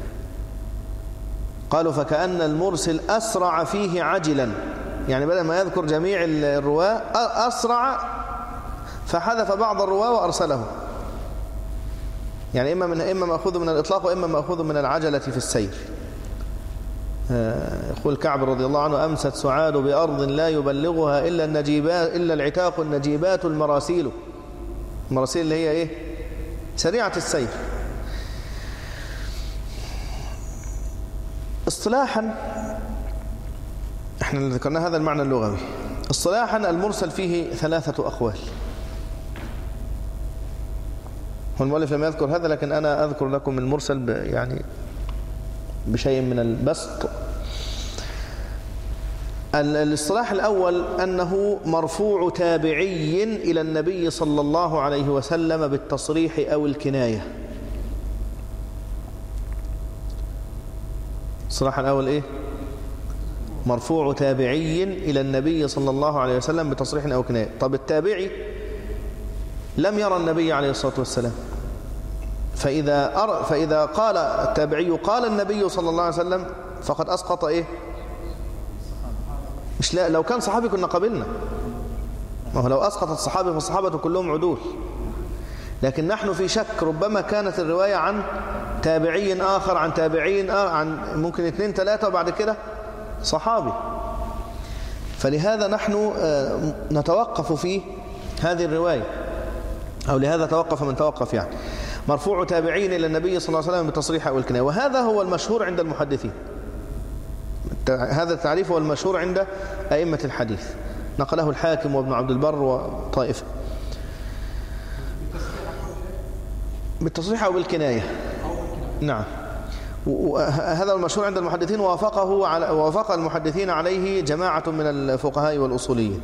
قالوا فكأن المرسل أسرع فيه عجلا، يعني بدل ما يذكر جميع الرواة أسرع فحذف بعض الرواة وأرسله، يعني إما من إما مأخوذ من الإطلاق وإما مأخوذ من العجلة في السير. يقول كعب رضي الله عنه أمست سعاد بأرض لا يبلغها إلا النجيبات إلا العتاق النجيبات المراسيل. المراسيل اللي هي إيه؟ سريعة السير. اصطلاحا احنا ذكرنا هذا المعنى اللغوي. اصطلاحا المرسل فيه ثلاثة أقوال. هو المؤلف لم يذكر هذا، لكن أنا أذكر لكم المرسل يعني بشيء من البسط. الاصطلاح الأول أنه مرفوع تابعي إلى النبي صلى الله عليه وسلم بالتصريح أو الكناية. الاصطلاح الأول إيه؟ مرفوع تابعي إلى النبي صلى الله عليه وسلم بتصريح أو كناية. طب التابعي لم يرى النبي عليه الصلاة والسلام، فإذا, أر... فإذا قال التابعي قال النبي صلى الله عليه وسلم فقد أسقط إيه؟ مش لا لو كان صحابي كنا قبلنا، ما هو لو أسقط الصحابي فالصحابة كلهم عدول، لكن نحن في شك ربما كانت الرواية عن تابعي آخر عن تابعين آخر عن ممكن اثنين ثلاثة وبعد كده صحابي، فلهذا نحن نتوقف في هذه الرواية، أو لهذا توقف من توقف يعني مرفوع تابعين إلى النبي صلى الله عليه وسلم بتصريح أو الكناية. وهذا هو المشهور عند المحدثين، هذا التعريف هو المشهور عند أئمة الحديث، نقله الحاكم وابن عبد البر وطائفة. بالتصريح أو بالكناية، نعم. وهذا المشهور عند المحدثين، وافقه على وافق المحدثين عليه جماعة من الفقهاء والأصوليين.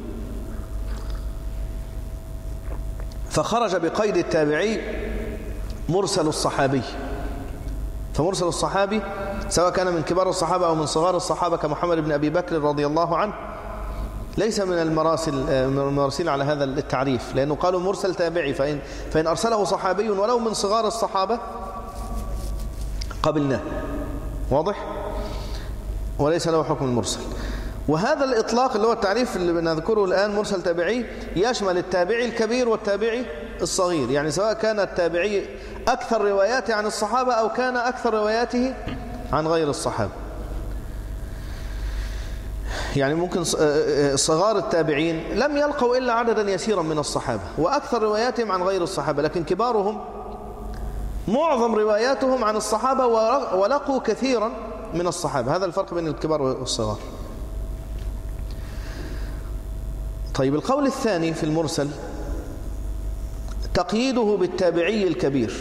فخرج بقيد التابعي مرسل الصحابي. فمرسل الصحابي سواء كان من كبار الصحابة أو من صغار الصحابة كمحمد بن أبي بكر رضي الله عنه ليس من المراسل من المراسل على هذا التعريف، لأنه قالوا مرسل تابعي، فإن, فإن أرسله صحابي ولو من صغار الصحابة قبلناه، واضح؟ وليس له حكم المرسل. وهذا الإطلاق اللي هو التعريف اللي بنذكره الآن مرسل تابعي يشمل التابعي الكبير والتابعي الصغير، يعني سواء كان التابعي أكثر رواياته عن الصحابة أو كان أكثر رواياته عن غير الصحابة. يعني ممكن صغار التابعين لم يلقوا إلا عددا يسيرا من الصحابة وأكثر رواياتهم عن غير الصحابة، لكن كبارهم معظم رواياتهم عن الصحابة ولقوا كثيرا من الصحابة. هذا الفرق بين الكبار والصغار. طيب القول الثاني في المرسل تقييده بالتابعي الكبير.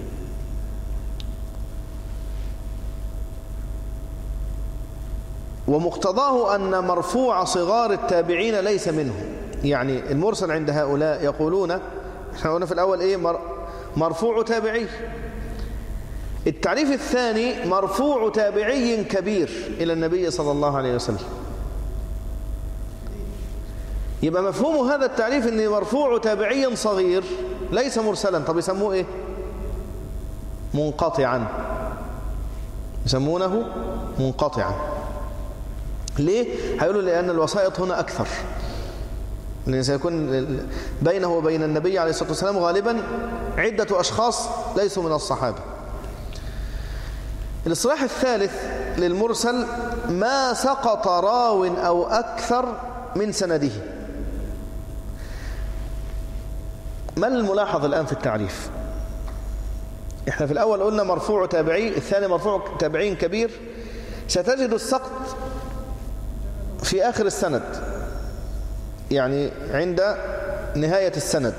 ومقتضاه أن مرفوع صغار التابعين ليس منه. يعني المرسل عند هؤلاء يقولون، احنا قلنا في الأول ايه؟ مرفوع تابعي. التعريف الثاني مرفوع تابعي كبير إلى النبي صلى الله عليه وسلم. يبقى مفهوم هذا التعريف أن مرفوع تابعي صغير ليس مرسلا. طب يسموه ايه؟ منقطعا، يسمونه منقطعا. ليه؟ هيقولوا لأن الوسائط هنا أكثر، لأن سيكون بينه وبين النبي عليه الصلاة والسلام غالبا عدة أشخاص ليسوا من الصحابة. الاصطلاح الثالث للمرسل ما سقط راو أو أكثر من سنده. ما الملاحظ الآن في التعريف؟ احنا في الأول قلنا مرفوع تابعي، الثاني مرفوع تابعي كبير. ستجد السقط في آخر السند، يعني عند نهاية السند.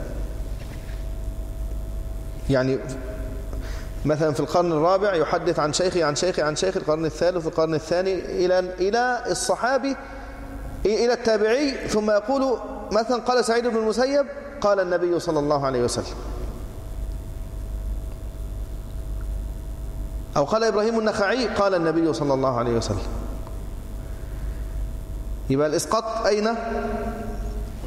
يعني مثلا في القرن الرابع يحدث عن شيخي عن شيخي عن شيخ، القرن الثالث القرن الثاني إلى إلى الصحابي إلى التابعي، ثم يقول مثلا قال سعيد بن المسيب قال النبي صلى الله عليه وسلم، أو قال إبراهيم النخعي قال النبي صلى الله عليه وسلم. يبقى الإسقاط أين؟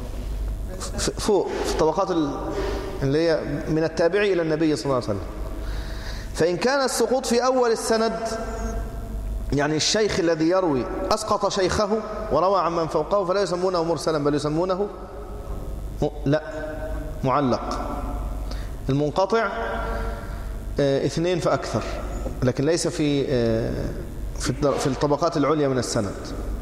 فوق في الطبقات اللي هي من التابعي إلى النبي صلى الله عليه وسلم. فإن كان السقوط في أول السند يعني الشيخ الذي يروي أسقط شيخه وروى عمن فوقه فلا يسمونه مرسلا بل يسمونه م... لا معلق. المنقطع اه اثنين فأكثر، لكن ليس في اه في في الطبقات العليا من السند.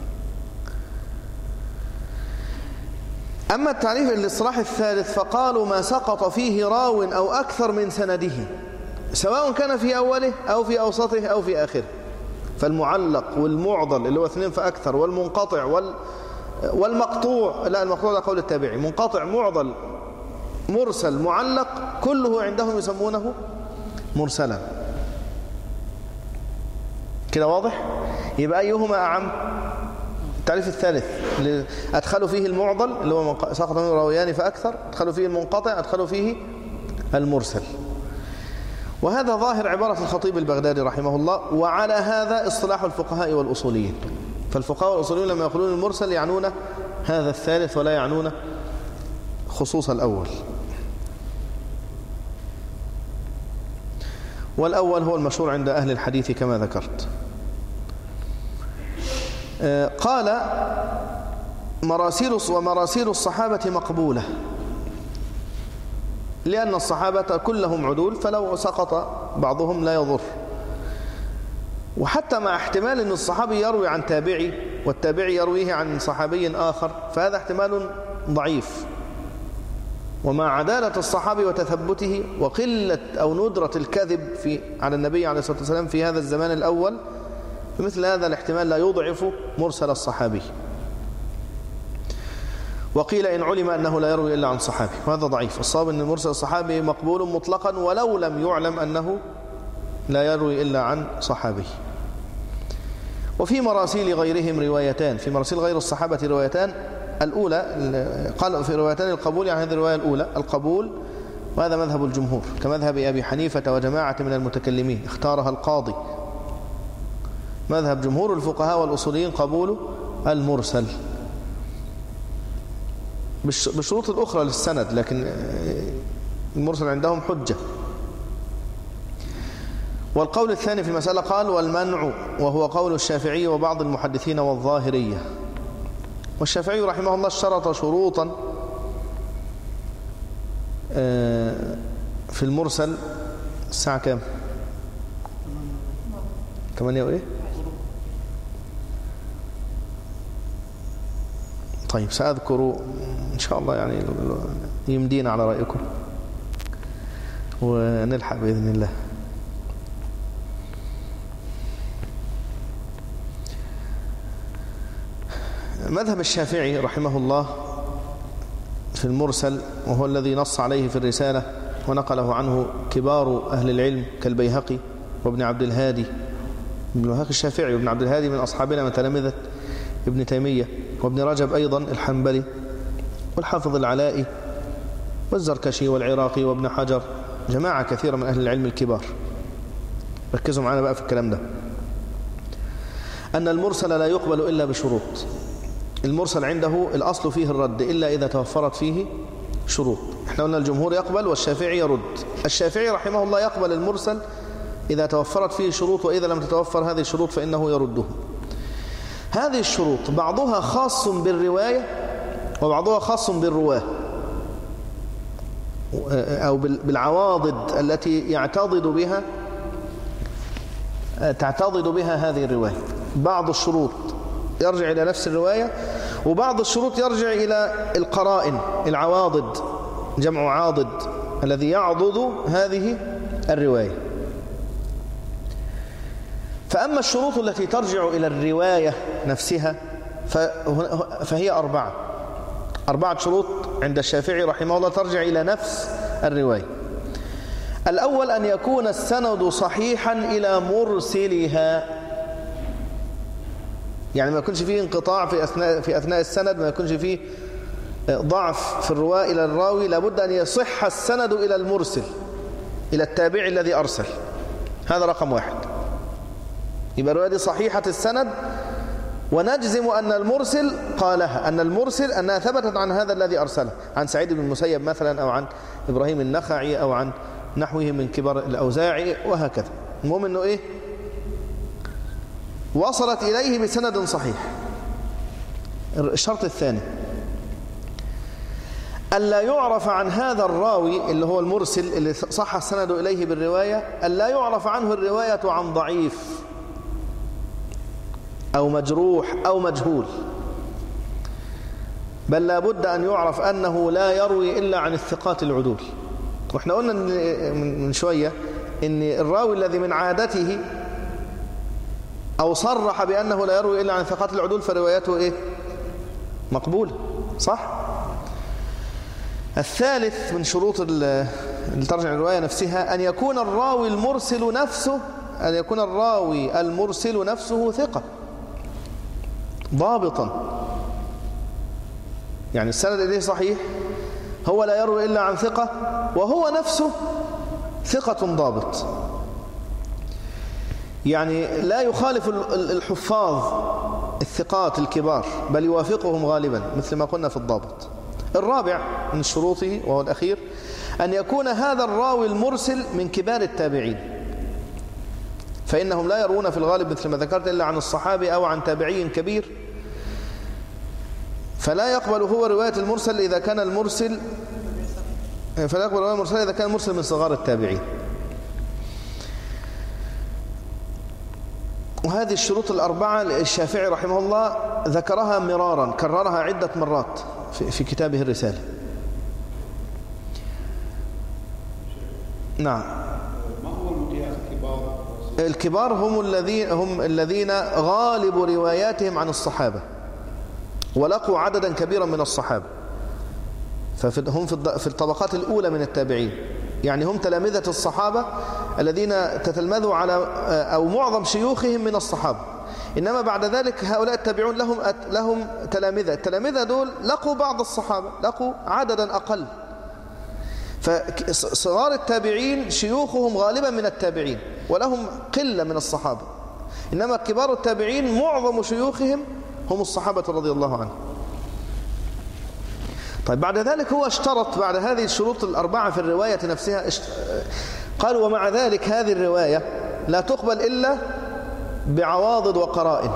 أما التعريف الاصطلاح الثالث فقالوا ما سقط فيه راو أو أكثر من سنده سواء كان في أوله أو في أوسطه أو في آخره. فالمعلق والمعضل اللي هو اثنين فأكثر والمنقطع وال والمقطوع، لا المقطوع ده قول التابعي، منقطع معضل مرسل معلق كله عندهم يسمونه مرسلا. كده واضح؟ يبقى أيهما أعم؟ التعريف الثالث اللي أدخلوا فيه المعضل اللي هو سقط منه راويان فأكثر، أدخلوا فيه المنقطع، أدخلوا فيه المرسل. وهذا ظاهر عبارة الخطيب البغدادي رحمه الله. وعلى هذا اصطلاح الفقهاء والأصوليين. فالفقهاء والأصوليين لما يقولون المرسل يعنون هذا الثالث ولا يعنون خصوص الأول. والأول هو المشهور عند أهل الحديث كما ذكرت. قال مراسيل ومراسيل الصحابة مقبولة لأن الصحابة كلهم عدول فلو سقط بعضهم لا يضر. وحتى مع احتمال أن الصحابي يروي عن تابعي والتابعي يرويه عن صحابي آخر فهذا احتمال ضعيف. ومع عدالة الصحابي وتثبته وقلة أو ندرة الكذب في على النبي عليه الصلاة والسلام في هذا الزمان الأول فمثل هذا الاحتمال لا يضعف مرسل الصحابي. وقيل إن علم أنه لا يروي إلا عن صحابي وهذا ضعيف. الصواب أن مرسل الصحابي مقبول مطلقا ولو لم يعلم أنه لا يروي إلا عن صحابي. وفي مراسيل غيرهم روايتان، في مراسيل غير الصحابة روايتان. الأولى قال في روايتان القبول، يعني هذه الرواية الأولى القبول، وهذا مذهب الجمهور كمذهب أبي حنيفة وجماعة من المتكلمين اختارها القاضي. مذهب جمهور الفقهاء والأصوليين قبول المرسل بالشروط الأخرى للسند، لكن المرسل عندهم حجة. والقول الثاني في المسألة قال والمنع، وهو قول الشافعي وبعض المحدثين والظاهرية. والشافعي رحمه الله اشترط شروطا في المرسل. الساعة كام؟ ثمانية وإيه؟ طيب سأذكر إن شاء الله يعني يمدينا على رأيكم ونلحق بإذن الله. مذهب الشافعي رحمه الله في المرسل، وهو الذي نص عليه في الرسالة ونقله عنه كبار أهل العلم كالبيهقي وابن عبد الهادي. ابن الهادي الشافعي وابن عبد الهادي من أصحابنا من تلامذة ابن تيمية، وابن رجب أيضا الحنبلي، والحافظ العلائي والزركشي والعراقي وابن حجر، جماعة كثيرة من أهل العلم الكبار. ركزوا معنا بقى في الكلام ده. أن المرسل لا يقبل إلا بشروط. المرسل عنده الأصل فيه الرد إلا إذا توفرت فيه شروط. احنا قلنا الجمهور يقبل والشافعي يرد. الشافعي رحمه الله يقبل المرسل إذا توفرت فيه شروط، وإذا لم تتوفر هذه الشروط فإنه يرده. هذه الشروط بعضها خاص بالرواية وبعضها خاص بالرواه أو بالعواضد التي يعتضد بها تعتضد بها هذه الرواية. بعض الشروط يرجع إلى نفس الرواية، وبعض الشروط يرجع إلى القرائن، العواضد، جمع عاضد الذي يعضد هذه الرواية. فأما الشروط التي ترجع إلى الرواية نفسها فهي أربعة أربعة شروط عند الشافعي رحمه الله ترجع إلى نفس الرواية. الأول أن يكون السند صحيحا إلى مرسلها، يعني ما يكونش فيه انقطاع في أثناء, في أثناء السند، ما يكونش فيه ضعف في الرواة إلى الراوي. لابد أن يصح السند إلى المرسل، إلى التابع الذي أرسل. هذا رقم واحد. يبقى الرواية دي صحيحة السند ونجزم أن المرسل قالها، أن المرسل أنها ثبتت عن هذا الذي أرسله، عن سعيد بن المسيب مثلا، أو عن إبراهيم النخعي، أو عن نحوه من كبار الأوزاعي، وهكذا. المهم أنه إيه؟ وصلت إليه بسند صحيح. الشرط الثاني ألا يعرف عن هذا الراوي اللي هو المرسل اللي صح السند إليه بالرواية، ألا يعرف عنه الرواية عن ضعيف أو مجروح أو مجهول، بل لا بد أن يعرف أنه لا يروي إلا عن الثقات العدول. وإحنا قلنا من شوية إن الراوي الذي من عادته أو صرح بأنه لا يروي إلا عن الثقات العدول فروايته إيه؟ مقبولة، صح؟ الثالث من شروط اللي ترجع الرواية نفسها أن يكون الراوي المرسل نفسه أن يكون الراوي المرسل نفسه ثقة ضابطا، يعني السند إليه صحيح، هو لا يروي إلا عن ثقة، وهو نفسه ثقة ضابط، يعني لا يخالف الحفاظ الثقات الكبار، بل يوافقهم غالبا مثل ما قلنا في الضابط. الرابع من شروطه وهو الأخير أن يكون هذا الراوي المرسل من كبار التابعين، فإنهم لا يروون في الغالب مثل ما ذكرت إلا عن الصحابي أو عن تابعي كبير، فلا يقبل هو رواية المرسل إذا كان المرسل فلا يقبل رواية المرسل إذا كان المرسل من صغار التابعين. وهذه الشروط الأربعة الشافعي رحمه الله ذكرها مرارا، كررها عدة مرات في كتابه الرسالة. نعم. ما هو المقياس الكبار؟ الكبار هم الذين هم الذين غالب رواياتهم عن الصحابة، ولقوا عددا كبيرا من الصحابة، فهم في الطبقات الأولى من التابعين، يعني هم تلامذة الصحابة الذين تتلمذوا على أو معظم شيوخهم من الصحابة. إنما بعد ذلك هؤلاء التابعون لهم لهم تلامذة، التلامذة دول لقوا بعض الصحابة، لقوا عددا أقل، فصغار التابعين شيوخهم غالبا من التابعين ولهم قلة من الصحابة، إنما كبار التابعين معظم شيوخهم هم الصحابة رضي الله عنهم. طيب بعد ذلك هو اشترط بعد هذه الشروط الأربعة في الرواية نفسها، قال ومع ذلك هذه الرواية لا تقبل إلا بعواضد وقرائن،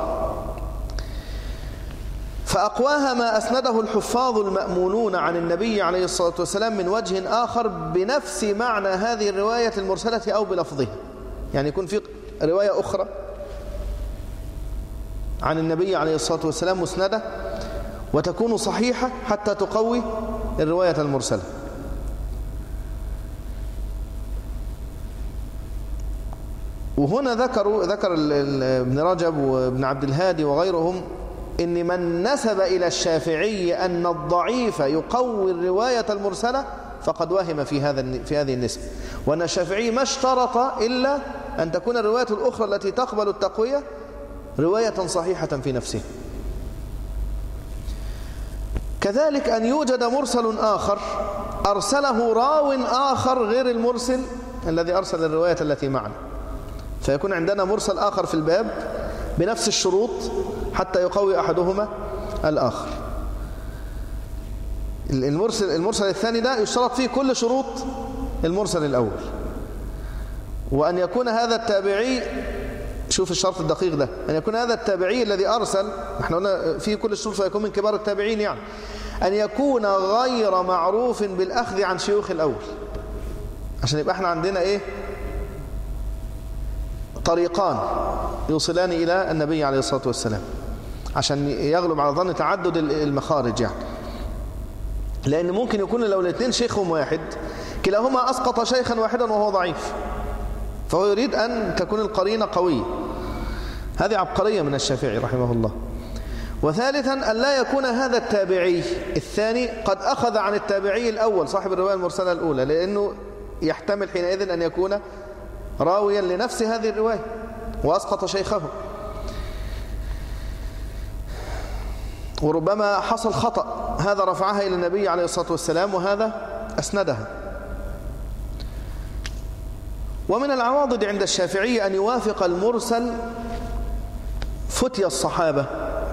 فأقواها ما أسنده الحفاظ المأمونون عن النبي عليه الصلاة والسلام من وجه آخر بنفس معنى هذه الرواية المرسلة أو بلفظها، يعني يكون في رواية أخرى عن النبي عليه الصلاة والسلام مسندة وتكون صحيحة حتى تقوي الرواية المرسلة. وهنا ذكروا ذكر ابن رجب وابن عبد الهادي وغيرهم إن من نسب إلى الشافعي أن الضعيف يقوي الرواية المرسلة فقد وهم في هذا في هذه النسبة، وأن الشافعي ما اشترط إلا أن تكون الرواية الأخرى التي تقبل التقوية رواية صحيحة في نفسها. كذلك أن يوجد مرسل آخر أرسله راو آخر غير المرسل الذي أرسل الرواية التي معنا، فيكون عندنا مرسل آخر في الباب بنفس الشروط حتى يقوي أحدهما الآخر. المرسل, المرسل الثاني ده يشترط فيه كل شروط المرسل الأول، وأن يكون هذا التابعي، شوف الشرط الدقيق ده، أن يكون هذا التابعي الذي أرسل، احنا قلنا فيه كل الشروط فيكون من كبار التابعين، يعني أن يكون غير معروف بالأخذ عن شيوخ الأول، عشان يبقى احنا عندنا إيه؟ طريقان يوصلان إلى النبي عليه الصلاة والسلام، عشان يغلب على ظن تعدد المخارج، يعني لأن ممكن يكون لو الاثنين شيخهم واحد كلاهما أسقط شيخا واحدا وهو ضعيف، فهو يريد أن تكون القرينة قوية. هذه عبقرية من الشافعي رحمه الله. وثالثا أن لا يكون هذا التابعي الثاني قد أخذ عن التابعي الأول صاحب الرواية المرسلة الأولى، لأنه يحتمل حينئذ أن يكون راويا لنفس هذه الرواية وأسقط شيخه، وربما حصل خطأ، هذا رفعها إلى النبي عليه الصلاة والسلام وهذا أسندها. ومن العواضد عند الشافعي أن يوافق المرسل فتي الصحابة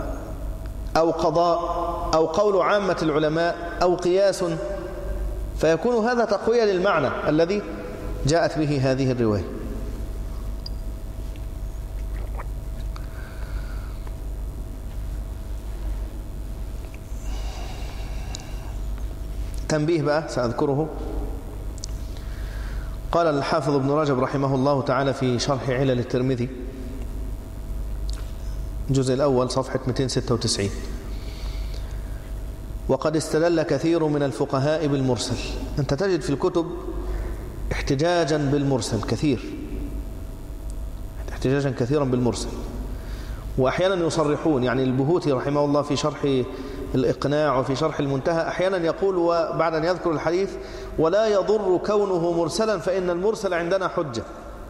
أو قضاء أو قول عامة العلماء أو قياس، فيكون هذا تقوية للمعنى الذي جاءت به هذه الرواية. تنبيه بقى سأذكره. قال الحافظ ابن رجب رحمه الله تعالى في شرح علل الترمذي الجزء الأول صفحة مئتين وستة وتسعين: وقد استدل كثير من الفقهاء بالمرسل. أنت تجد في الكتب احتجاجا بالمرسل كثير، احتجاجا كثيرا بالمرسل، وأحيانا يصرحون. يعني البهوتي رحمه الله في شرح الإقناع وفي شرح المنتهى أحيانا يقول وبعد أن يذكر الحديث: ولا يضر كونه مرسلا فإن المرسل عندنا حجة.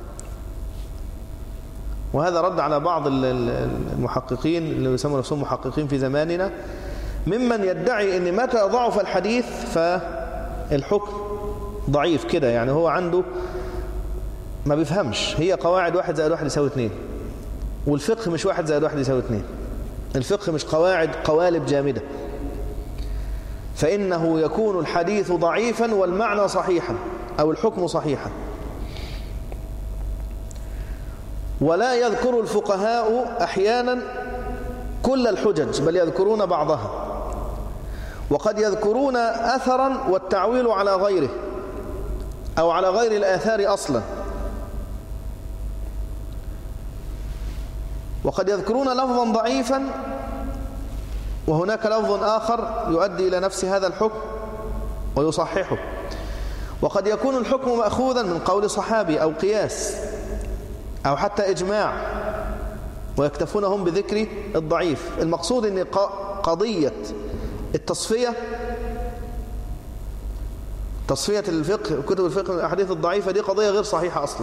وهذا رد على بعض المحققين اللي يسموا نفسهم محققين في زماننا، ممن يدعي أن متى ضعف الحديث فالحكم ضعيف كده. يعني هو عنده ما بيفهمش، هي قواعد واحد زائد واحد يساوي اثنين، والفقه مش واحد زائد واحد يساوي اثنين. الفقه مش قواعد قوالب جامدة، فإنه يكون الحديث ضعيفا والمعنى صحيحا أو الحكم صحيحا. ولا يذكر الفقهاء أحيانا كل الحجج، بل يذكرون بعضها، وقد يذكرون أثرا والتعويل على غيره أو على غير الآثار أصلا، وقد يذكرون لفظا ضعيفا وهناك لفظ آخر يؤدي إلى نفس هذا الحكم ويصححه، وقد يكون الحكم مأخوذا من قول صحابي أو قياس أو حتى إجماع، ويكتفون هم بذكر الضعيف. المقصود أن قضية التصفية، تصفية الفقه كتب الفقه من الأحاديث الضعيفة، دي قضية غير صحيحة أصلا.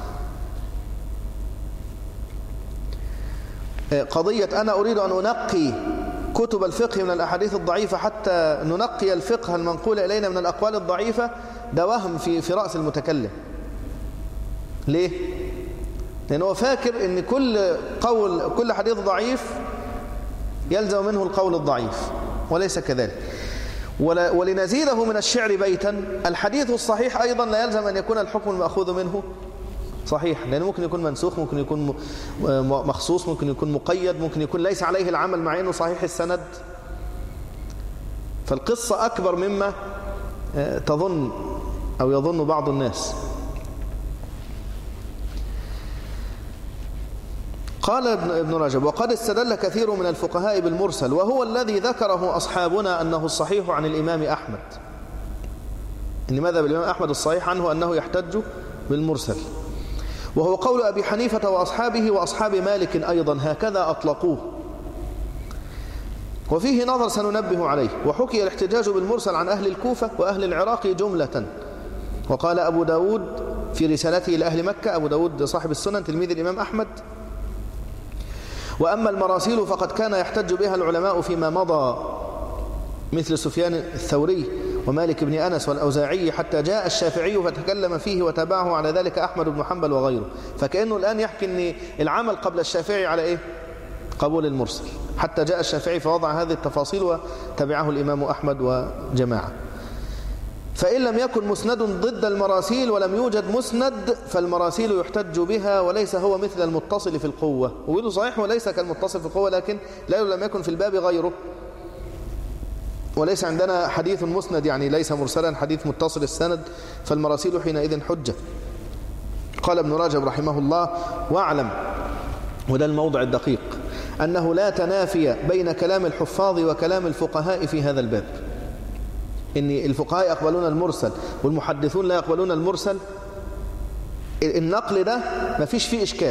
قضية أنا أريد أن أنقي كتب الفقه من الأحاديث الضعيفة حتى ننقي الفقه المنقول إلينا من الأقوال الضعيفة، ده وهم في في رأس المتكلم. ليه؟ لأنه فاكر أن كل قول كل حديث ضعيف يلزم منه القول الضعيف، وليس كذلك. ولنزيده من الشعر بيتا: الحديث الصحيح أيضا لا يلزم أن يكون الحكم المأخوذ منه صحيح، لأنه ممكن يكون منسوخ، ممكن يكون مخصوص، ممكن يكون مقيد، ممكن يكون ليس عليه العمل مع أنه صحيح السند. فالقصة أكبر مما تظن أو يظن بعض الناس. قال ابن رجب: وقد استدل كثير من الفقهاء بالمرسل، وهو الذي ذكره أصحابنا أنه الصحيح عن الإمام أحمد. إن ماذا بالإمام أحمد الصحيح عنه أنه يحتج بالمرسل، وهو قول أبي حنيفة وأصحابه وأصحاب مالك أيضا، هكذا أطلقوه. وفيه نظر سننبه عليه. وحكي الاحتجاج بالمرسل عن أهل الكوفة وأهل العراق جملة. وقال أبو داود في رسالته لأهل مكة، أبو داود صاحب السنن تلميذ الإمام أحمد: وأما المراسيل فقد كان يحتج بها العلماء فيما مضى، مثل سفيان الثوري ومالك بن أنس والأوزاعي، حتى جاء الشافعي فتكلم فيه وتابعه على ذلك أحمد بن حنبل وغيره. فكأنه الآن يحكي أن العمل قبل الشافعي على إيه؟ قبول المرسل، حتى جاء الشافعي فوضع هذه التفاصيل وتبعه الإمام أحمد وجماعة. فإن لم يكن مسند ضد المراسيل ولم يوجد مسند، فالمراسيل يحتج بها، وليس هو مثل المتصل في القوة. ويقول صحيح وليس كالمتصل في القوة، لكن لا لم يكن في الباب غيره، وليس عندنا حديث مسند، يعني ليس مرسلا، حديث متصل السند، فالمراسيل حينئذ حجة. قال ابن رجب رحمه الله: واعلم، وده الموضع الدقيق، أنه لا تنافي بين كلام الحفاظ وكلام الفقهاء في هذا الباب. إن الفقهاء يقبلون المرسل والمحدثون لا يقبلون المرسل، النقل ده ما فيش فيه إشكال.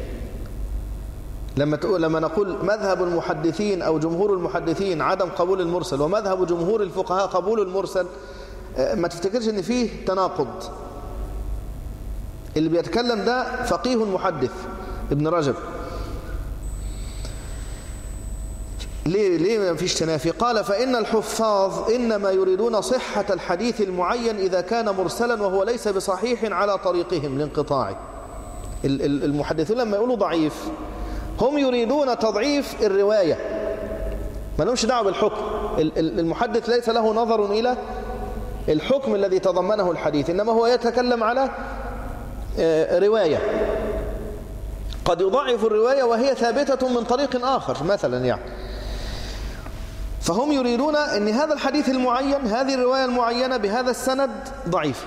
لما تقول لما نقول مذهب المحدثين أو جمهور المحدثين عدم قبول المرسل، ومذهب جمهور الفقهاء قبول المرسل، ما تفتكرش إن فيه تناقض. اللي بيتكلم ده فقيه محدث ابن رجب. ليه ليه ما فيش تنافي؟ قال: فإن الحفاظ إنما يريدون صحة الحديث المعين إذا كان مرسلا وهو ليس بصحيح على طريقهم لانقطاعه. المحدثون لما يقولوا ضعيف هم يريدون تضعيف الرواية، ما لهمش دعوه بالحكم. المحدث ليس له نظر إلى الحكم الذي تضمنه الحديث، إنما هو يتكلم على رواية قد يضعف الرواية وهي ثابتة من طريق آخر مثلا يعني. فهم يريدون أن هذا الحديث المعين، هذه الرواية المعينة بهذا السند ضعيف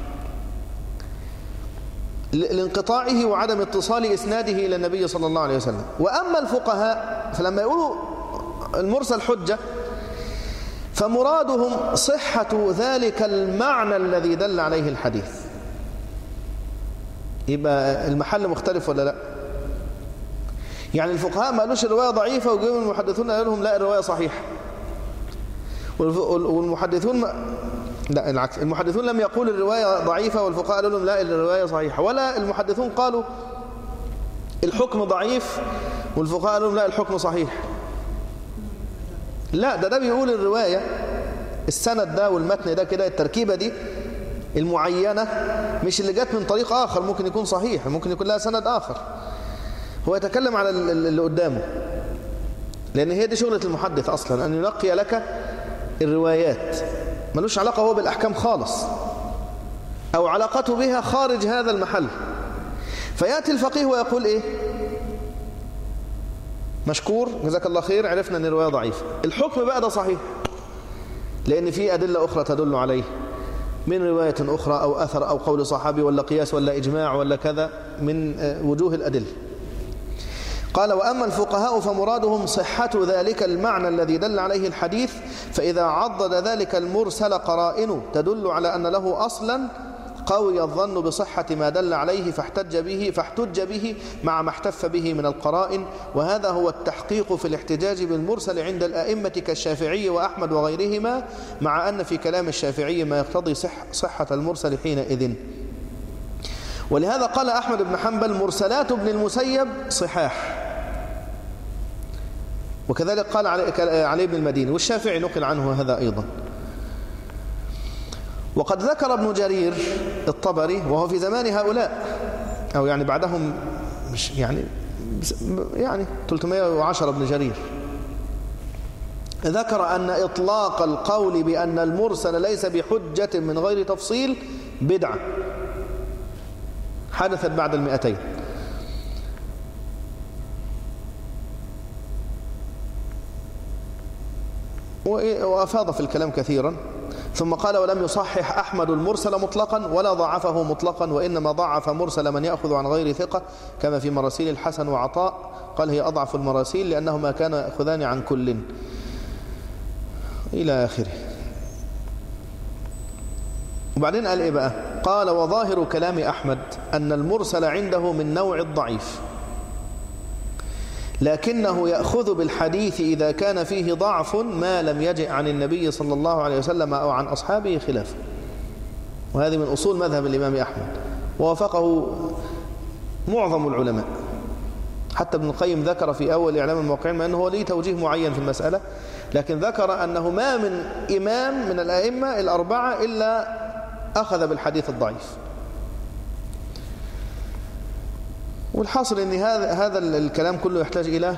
لانقطاعه وعدم اتصال إسناده إلى النبي صلى الله عليه وسلم. وأما الفقهاء فلما يقولوا المرسل حجة فمرادهم صحة ذلك المعنى الذي دل عليه الحديث. يبقى المحل مختلف ولا لا؟ يعني الفقهاء ما قالوش الرواية ضعيفة وجاءوا المحدثون قالوا لهم لا الرواية صحيحة، والمحدثون ما... لا العكس، المحدثون لم يقولوا الرواية ضعيفة والفقهاء قالوا لهم لا الرواية صحيحة، ولا المحدثون قالوا الحكم ضعيف والفقهاء قالوا لهم لا الحكم صحيح. لا ده ده بيقول الرواية السند ده والمتن ده كده التركيبة دي المعينة مش اللي جت من طريق آخر ممكن يكون صحيح، ممكن يكون لها سند آخر. هو يتكلم على اللي قدامه، لأن هي دي شغلة المحدث أصلا، أن ينقي لك الروايات ملوش علاقة هو بالأحكام خالص أو علاقته بها خارج هذا المحل. فيأتي الفقيه ويقول إيه؟ مشكور جزاك الله خير، عرفنا أن الرواية ضعيفة، الحكم بقى ده صحيح لأن في أدلة أخرى تدل عليه من رواية أخرى أو أثر أو قول صحابي ولا قياس ولا إجماع ولا كذا من وجوه الأدلة. قال وأما الفقهاء فمرادهم صحة ذلك المعنى الذي دل عليه الحديث، فإذا عضد ذلك المرسل قرائن تدل على أن له أصلا قوي الظن بصحة ما دل عليه فاحتج به فاحتج به مع ما احتف به من القرائن، وهذا هو التحقيق في الاحتجاج بالمرسل عند الآئمة كالشافعي وأحمد وغيرهما، مع أن في كلام الشافعي ما يقتضي صح صحة المرسل حينئذ. ولهذا قال أحمد بن حنبل مرسلات ابن المسيب صحاح، وكذلك قال علي بن المديني، والشافعي نقل عنه هذا أيضا. وقد ذكر ابن جرير الطبري وهو في زمان هؤلاء أو يعني بعدهم مش يعني يعني ثلاثمائة وعشرة ابن جرير، ذكر أن إطلاق القول بأن المرسل ليس بحجة من غير تفصيل بدعة حدثت بعد المئتين. وأفاض في الكلام كثيرا، ثم قال ولم يصحح أحمد المرسل مطلقا ولا ضعفه مطلقا، وإنما ضعف مرسل من يأخذ عن غير ثقة كما في مراسيل الحسن وعطاء، قال هي أضعف المراسيل لأنهما كانوا يأخذان عن كل إلى آخره. وبعدين قال إيه بقى؟ قال وظاهر كلام أحمد أن المرسل عنده من نوع الضعيف، لكنه يأخذ بالحديث إذا كان فيه ضعف ما لم يجئ عن النبي صلى الله عليه وسلم أو عن أصحابه خلافه. وهذه من أصول مذهب الإمام أحمد، ووافقه معظم العلماء. حتى ابن القيم ذكر في أول إعلام الموقعين، مع أنه هو ليه توجيه معين في المسألة، لكن ذكر أنه ما من إمام من الأئمة الأربعة إلا أخذ بالحديث الضعيف. والحاصل أن هذا هذا الكلام كله يحتاج إلى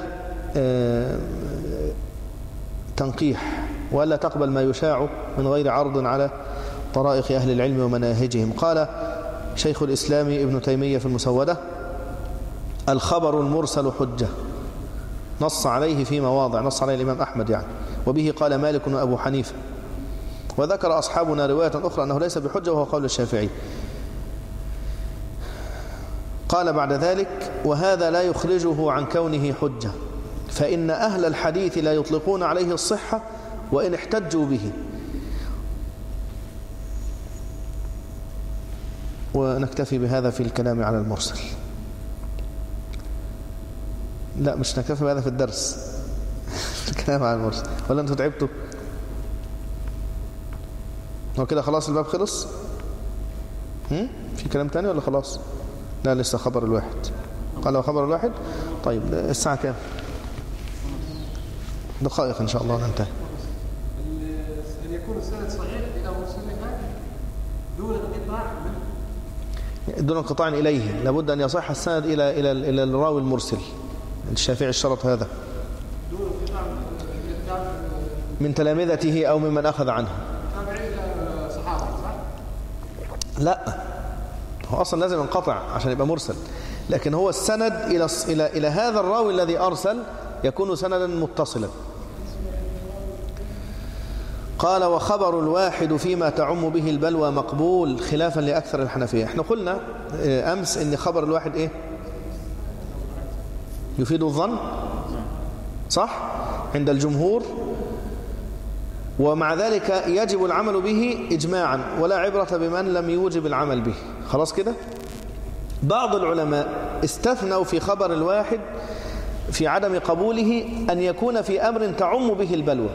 تنقيح، ولا تقبل ما يشاع من غير عرض على طرائق أهل العلم ومناهجهم. قال شيخ الإسلام ابن تيمية في المسودة الخبر المرسل حجة، نص عليه في مواضع، نص عليه الإمام أحمد يعني، وبه قال مالك وأبو حنيفة، وذكر أصحابنا رواية أخرى أنه ليس بحجة وهو قول الشافعي. قال بعد ذلك وهذا لا يخرجه عن كونه حجة، فإن أهل الحديث لا يطلقون عليه الصحة وإن احتجوا به. ونكتفي بهذا في الكلام على المرسل. لا مش نكتفي بهذا في الدرس في الكلام على المرسل، ولا أنتوا تعبتوا؟ هو كده خلاص الباب خلص؟ هم؟ في كلام تاني ولا خلاص؟ لا لسه خبر الواحد. قال خبر الواحد. طيب الساعة كام؟ دقائق إن شاء الله ننتهي. أن يكون السند صحيح إلى مرسلها دون انقطاع دون انقطاع إليه، لابد أن يصح السند إلى إلى إلى الراوي المرسل. الشافعي اشترط هذا. دون انقطاع من تلامذته أو ممن أخذ عنه. صحابي صح؟ لا، هو أصلا لازم ينقطع عشان يبقى مرسل، لكن هو السند إلى إلى إلى هذا الراوي الذي أرسل يكون سندا متصلا. قال وخبر الواحد فيما تعم به البلوى مقبول خلافا لأكثر الحنفية. احنا قلنا أمس إن خبر الواحد إيه؟ يفيد الظن، صح؟ عند الجمهور، ومع ذلك يجب العمل به إجماعا ولا عبرة بمن لم يوجب العمل به. خلاص كده؟ بعض العلماء استثنوا في خبر الواحد في عدم قبوله أن يكون في أمر تعم به البلوى.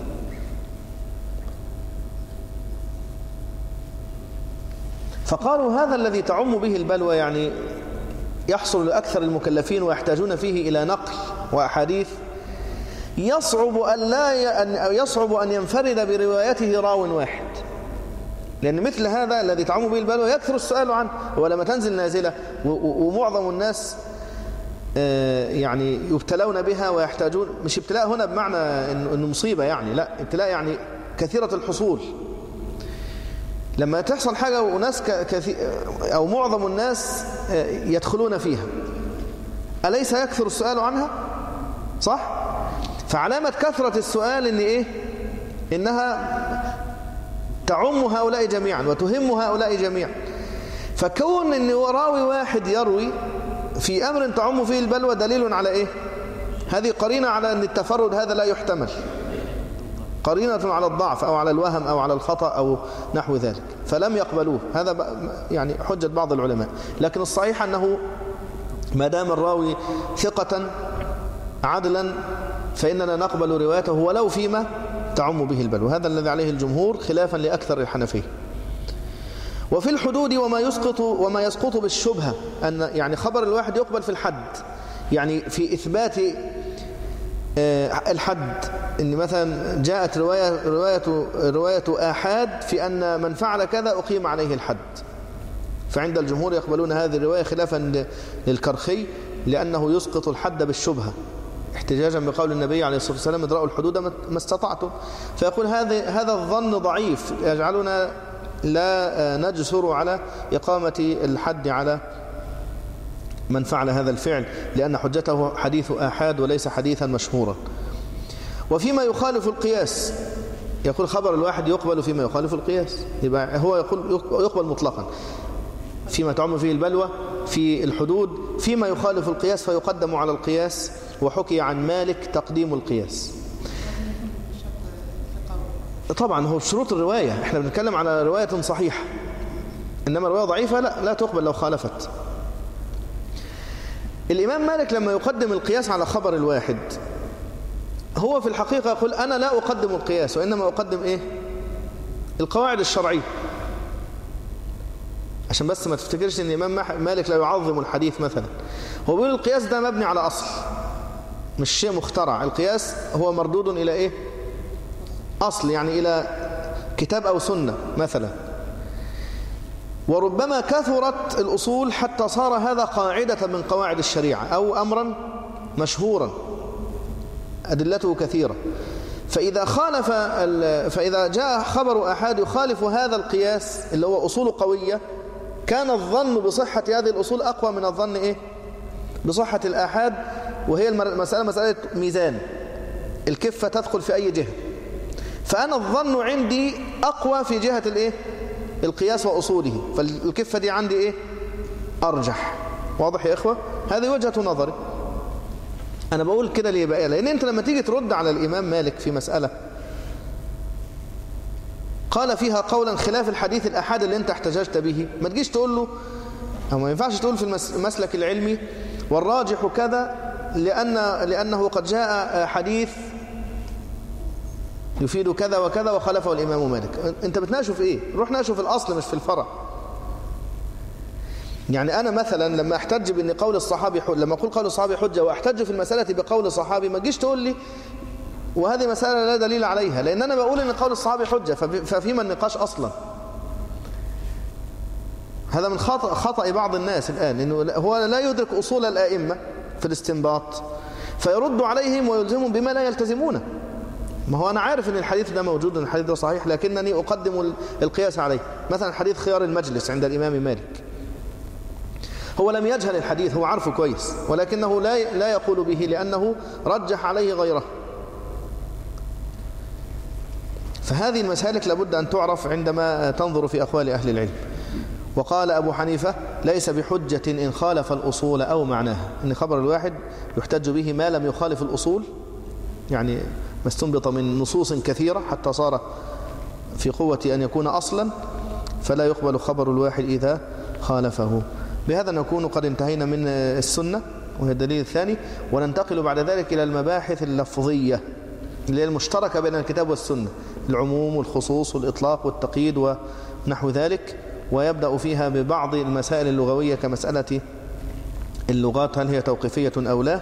فقالوا هذا الذي تعم به البلوى يعني يحصل لأكثر المكلفين ويحتاجون فيه إلى نقل وأحاديث، يصعب أن لا يصعب أن ينفرد بروايته راو واحد، لأن مثل هذا الذي تعم به البلوى يكثر السؤال عنه. ولما تنزل نازلة ومعظم الناس يعني يبتلون بها ويحتاجون، مش ابتلاء هنا بمعنى إنه مصيبة يعني، لا، ابتلاء يعني كثيرة الحصول. لما تحصل حاجة وناس كثير أو معظم الناس يدخلون فيها، أليس يكثر السؤال عنها؟ صح؟ فعلامة كثرة السؤال إن إيه؟ إنها تعم هؤلاء جميعا وتهم هؤلاء جميعا. فكون إن راوي واحد يروي في أمر تعم فيه البلوى دليل على إيه؟ هذه قرينة على أن التفرد هذا لا يحتمل، قرينة على الضعف أو على الوهم أو على الخطأ أو نحو ذلك، فلم يقبلوه. هذا يعني حجة بعض العلماء، لكن الصحيح أنه ما دام الراوي ثقة عدلا فإننا نقبل روايته ولو فيما تعم به البلوى. هذا الذي عليه الجمهور خلافا لأكثر الحنفية. وفي الحدود وما يسقط وما يسقط بالشبهة، أن يعني خبر الواحد يقبل في الحد، يعني في إثبات الحد، إن مثلا جاءت رواية رواية رواية آحاد في أن من فعل كذا أقيم عليه الحد، فعند الجمهور يقبلون هذه الرواية خلافا للكرخي، لأنه يسقط الحد بالشبهة احتجاجا بقول النبي عليه الصلاة والسلام ادرأوا الحدود ما استطعتم. فيقول هذا هذا الظن ضعيف يجعلنا لا نجسر على إقامة الحد على من فعل هذا الفعل، لأن حجته حديث آحاد وليس حديثا مشهورا. وفيما يخالف القياس يقول خبر الواحد يقبل فيما يخالف القياس، يبقى هو يقول يقبل مطلقا فيما تعم فيه البلوى في الحدود، فيما يخالف القياس فيقدم على القياس. وحكي عن مالك تقديم القياس. طبعا هو شروط الرواية، احنا بنتكلم على رواية صحيحة، إنما رواية ضعيفة لا لا تقبل لو خالفت. الإمام مالك لما يقدم القياس على خبر الواحد هو في الحقيقة يقول أنا لا أقدم القياس وإنما أقدم إيه؟ القواعد الشرعية، عشان بس ما تفتكرش أن الإمام مالك لا يعظم الحديث مثلا. هو بيقول القياس ده مبني على أصل، مش شيء مخترع. القياس هو مردود إلى إيه؟ أصل، يعني إلى كتاب أو سنة مثلا. وربما كثرت الأصول حتى صار هذا قاعدة من قواعد الشريعة أو أمرا مشهورا أدلته كثيرة. فإذا خالف فإذا جاء خبر أحد يخالف هذا القياس اللي هو أصول قوية، كان الظن بصحة هذه الأصول أقوى من الظن إيه؟ بصحة الآحاد. وهي المسألة مسألة ميزان، الكفة تدخل في أي جهة، فأنا الظن عندي أقوى في جهة الإيه؟ القياس وأصوله، فالكفة دي عندي إيه؟ أرجح. واضح يا إخوة؟ هذه وجهة نظري. أنا بقول كده ليه بقى؟ لأن أنت لما تيجي ترد على الإمام مالك في مسألة قال فيها قولا خلاف الحديث الأحاد اللي أنت احتججت به، ما تجيش تقول له، أو ما ينفعش تقول في المسلك العلمي والراجح كذا لأن لأنه قد جاء حديث يفيد كذا وكذا وخالفه الإمام مالك. أنت بتناقشه في إيه؟ روح ناقشه في الأصل مش في الفرع. يعني أنا مثلا لما أحتج بأن قول الصحابي حجة، لما أقول قول الصحابي حجة وأحتج في المسألة بقول صحابي، ما تجيش تقول لي وهذه مسألة لا دليل عليها، لأن أنا بقول أن قول الصحابي حجة، ففيما النقاش أصلا. هذا من خطأ خطأ بعض الناس الآن، إنه هو لا يدرك أصول الآئمة في الاستنباط، فيرد عليهم ويلزمهم بما لا يلتزمونه. ما هو أنا عارف أن الحديث ده موجود، أن الحديث ده صحيح، لكنني أقدم القياس عليه. مثلا حديث خيار المجلس عند الإمام مالك، هو لم يجهل الحديث، هو عارفه كويس، ولكنه لا لا يقول به لأنه رجح عليه غيره. فهذه المسالك لابد أن تعرف عندما تنظر في أقوال أهل العلم. وقال أبو حنيفة: ليس بحجة إن خالف الأصول أو معناها، إن خبر الواحد يحتج به ما لم يخالف الأصول، يعني ما استنبط من نصوص كثيرة حتى صار في قوة أن يكون أصلا، فلا يقبل خبر الواحد إذا خالفه. بهذا نكون قد انتهينا من السنة وهي الدليل الثاني، وننتقل بعد ذلك إلى المباحث اللفظية اللي هي المشتركة بين الكتاب والسنة، العموم والخصوص والإطلاق والتقييد ونحو ذلك، ويبدأ فيها ببعض المسائل اللغوية كمسألة اللغات، هل هي توقيفية أو لا.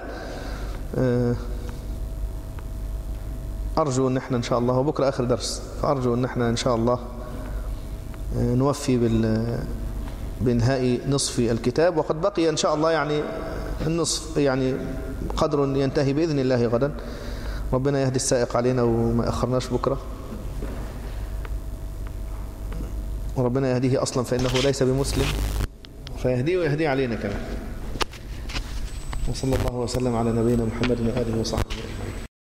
أرجو أن احنا إن شاء الله، وبكرة آخر درس، فأرجو أن احنا إن شاء الله نوفي بال بإنهاء نصف الكتاب، وقد بقي إن شاء الله يعني النصف، يعني قدر ينتهي بإذن الله غدا. ربنا يهدي السائق علينا وما أخرناش بكرة، وربنا يهديه أصلا فإنه ليس بمسلم، فيهديه ويهدي علينا كمان. وصلى الله وسلم على نبينا محمد وآله وصحبه.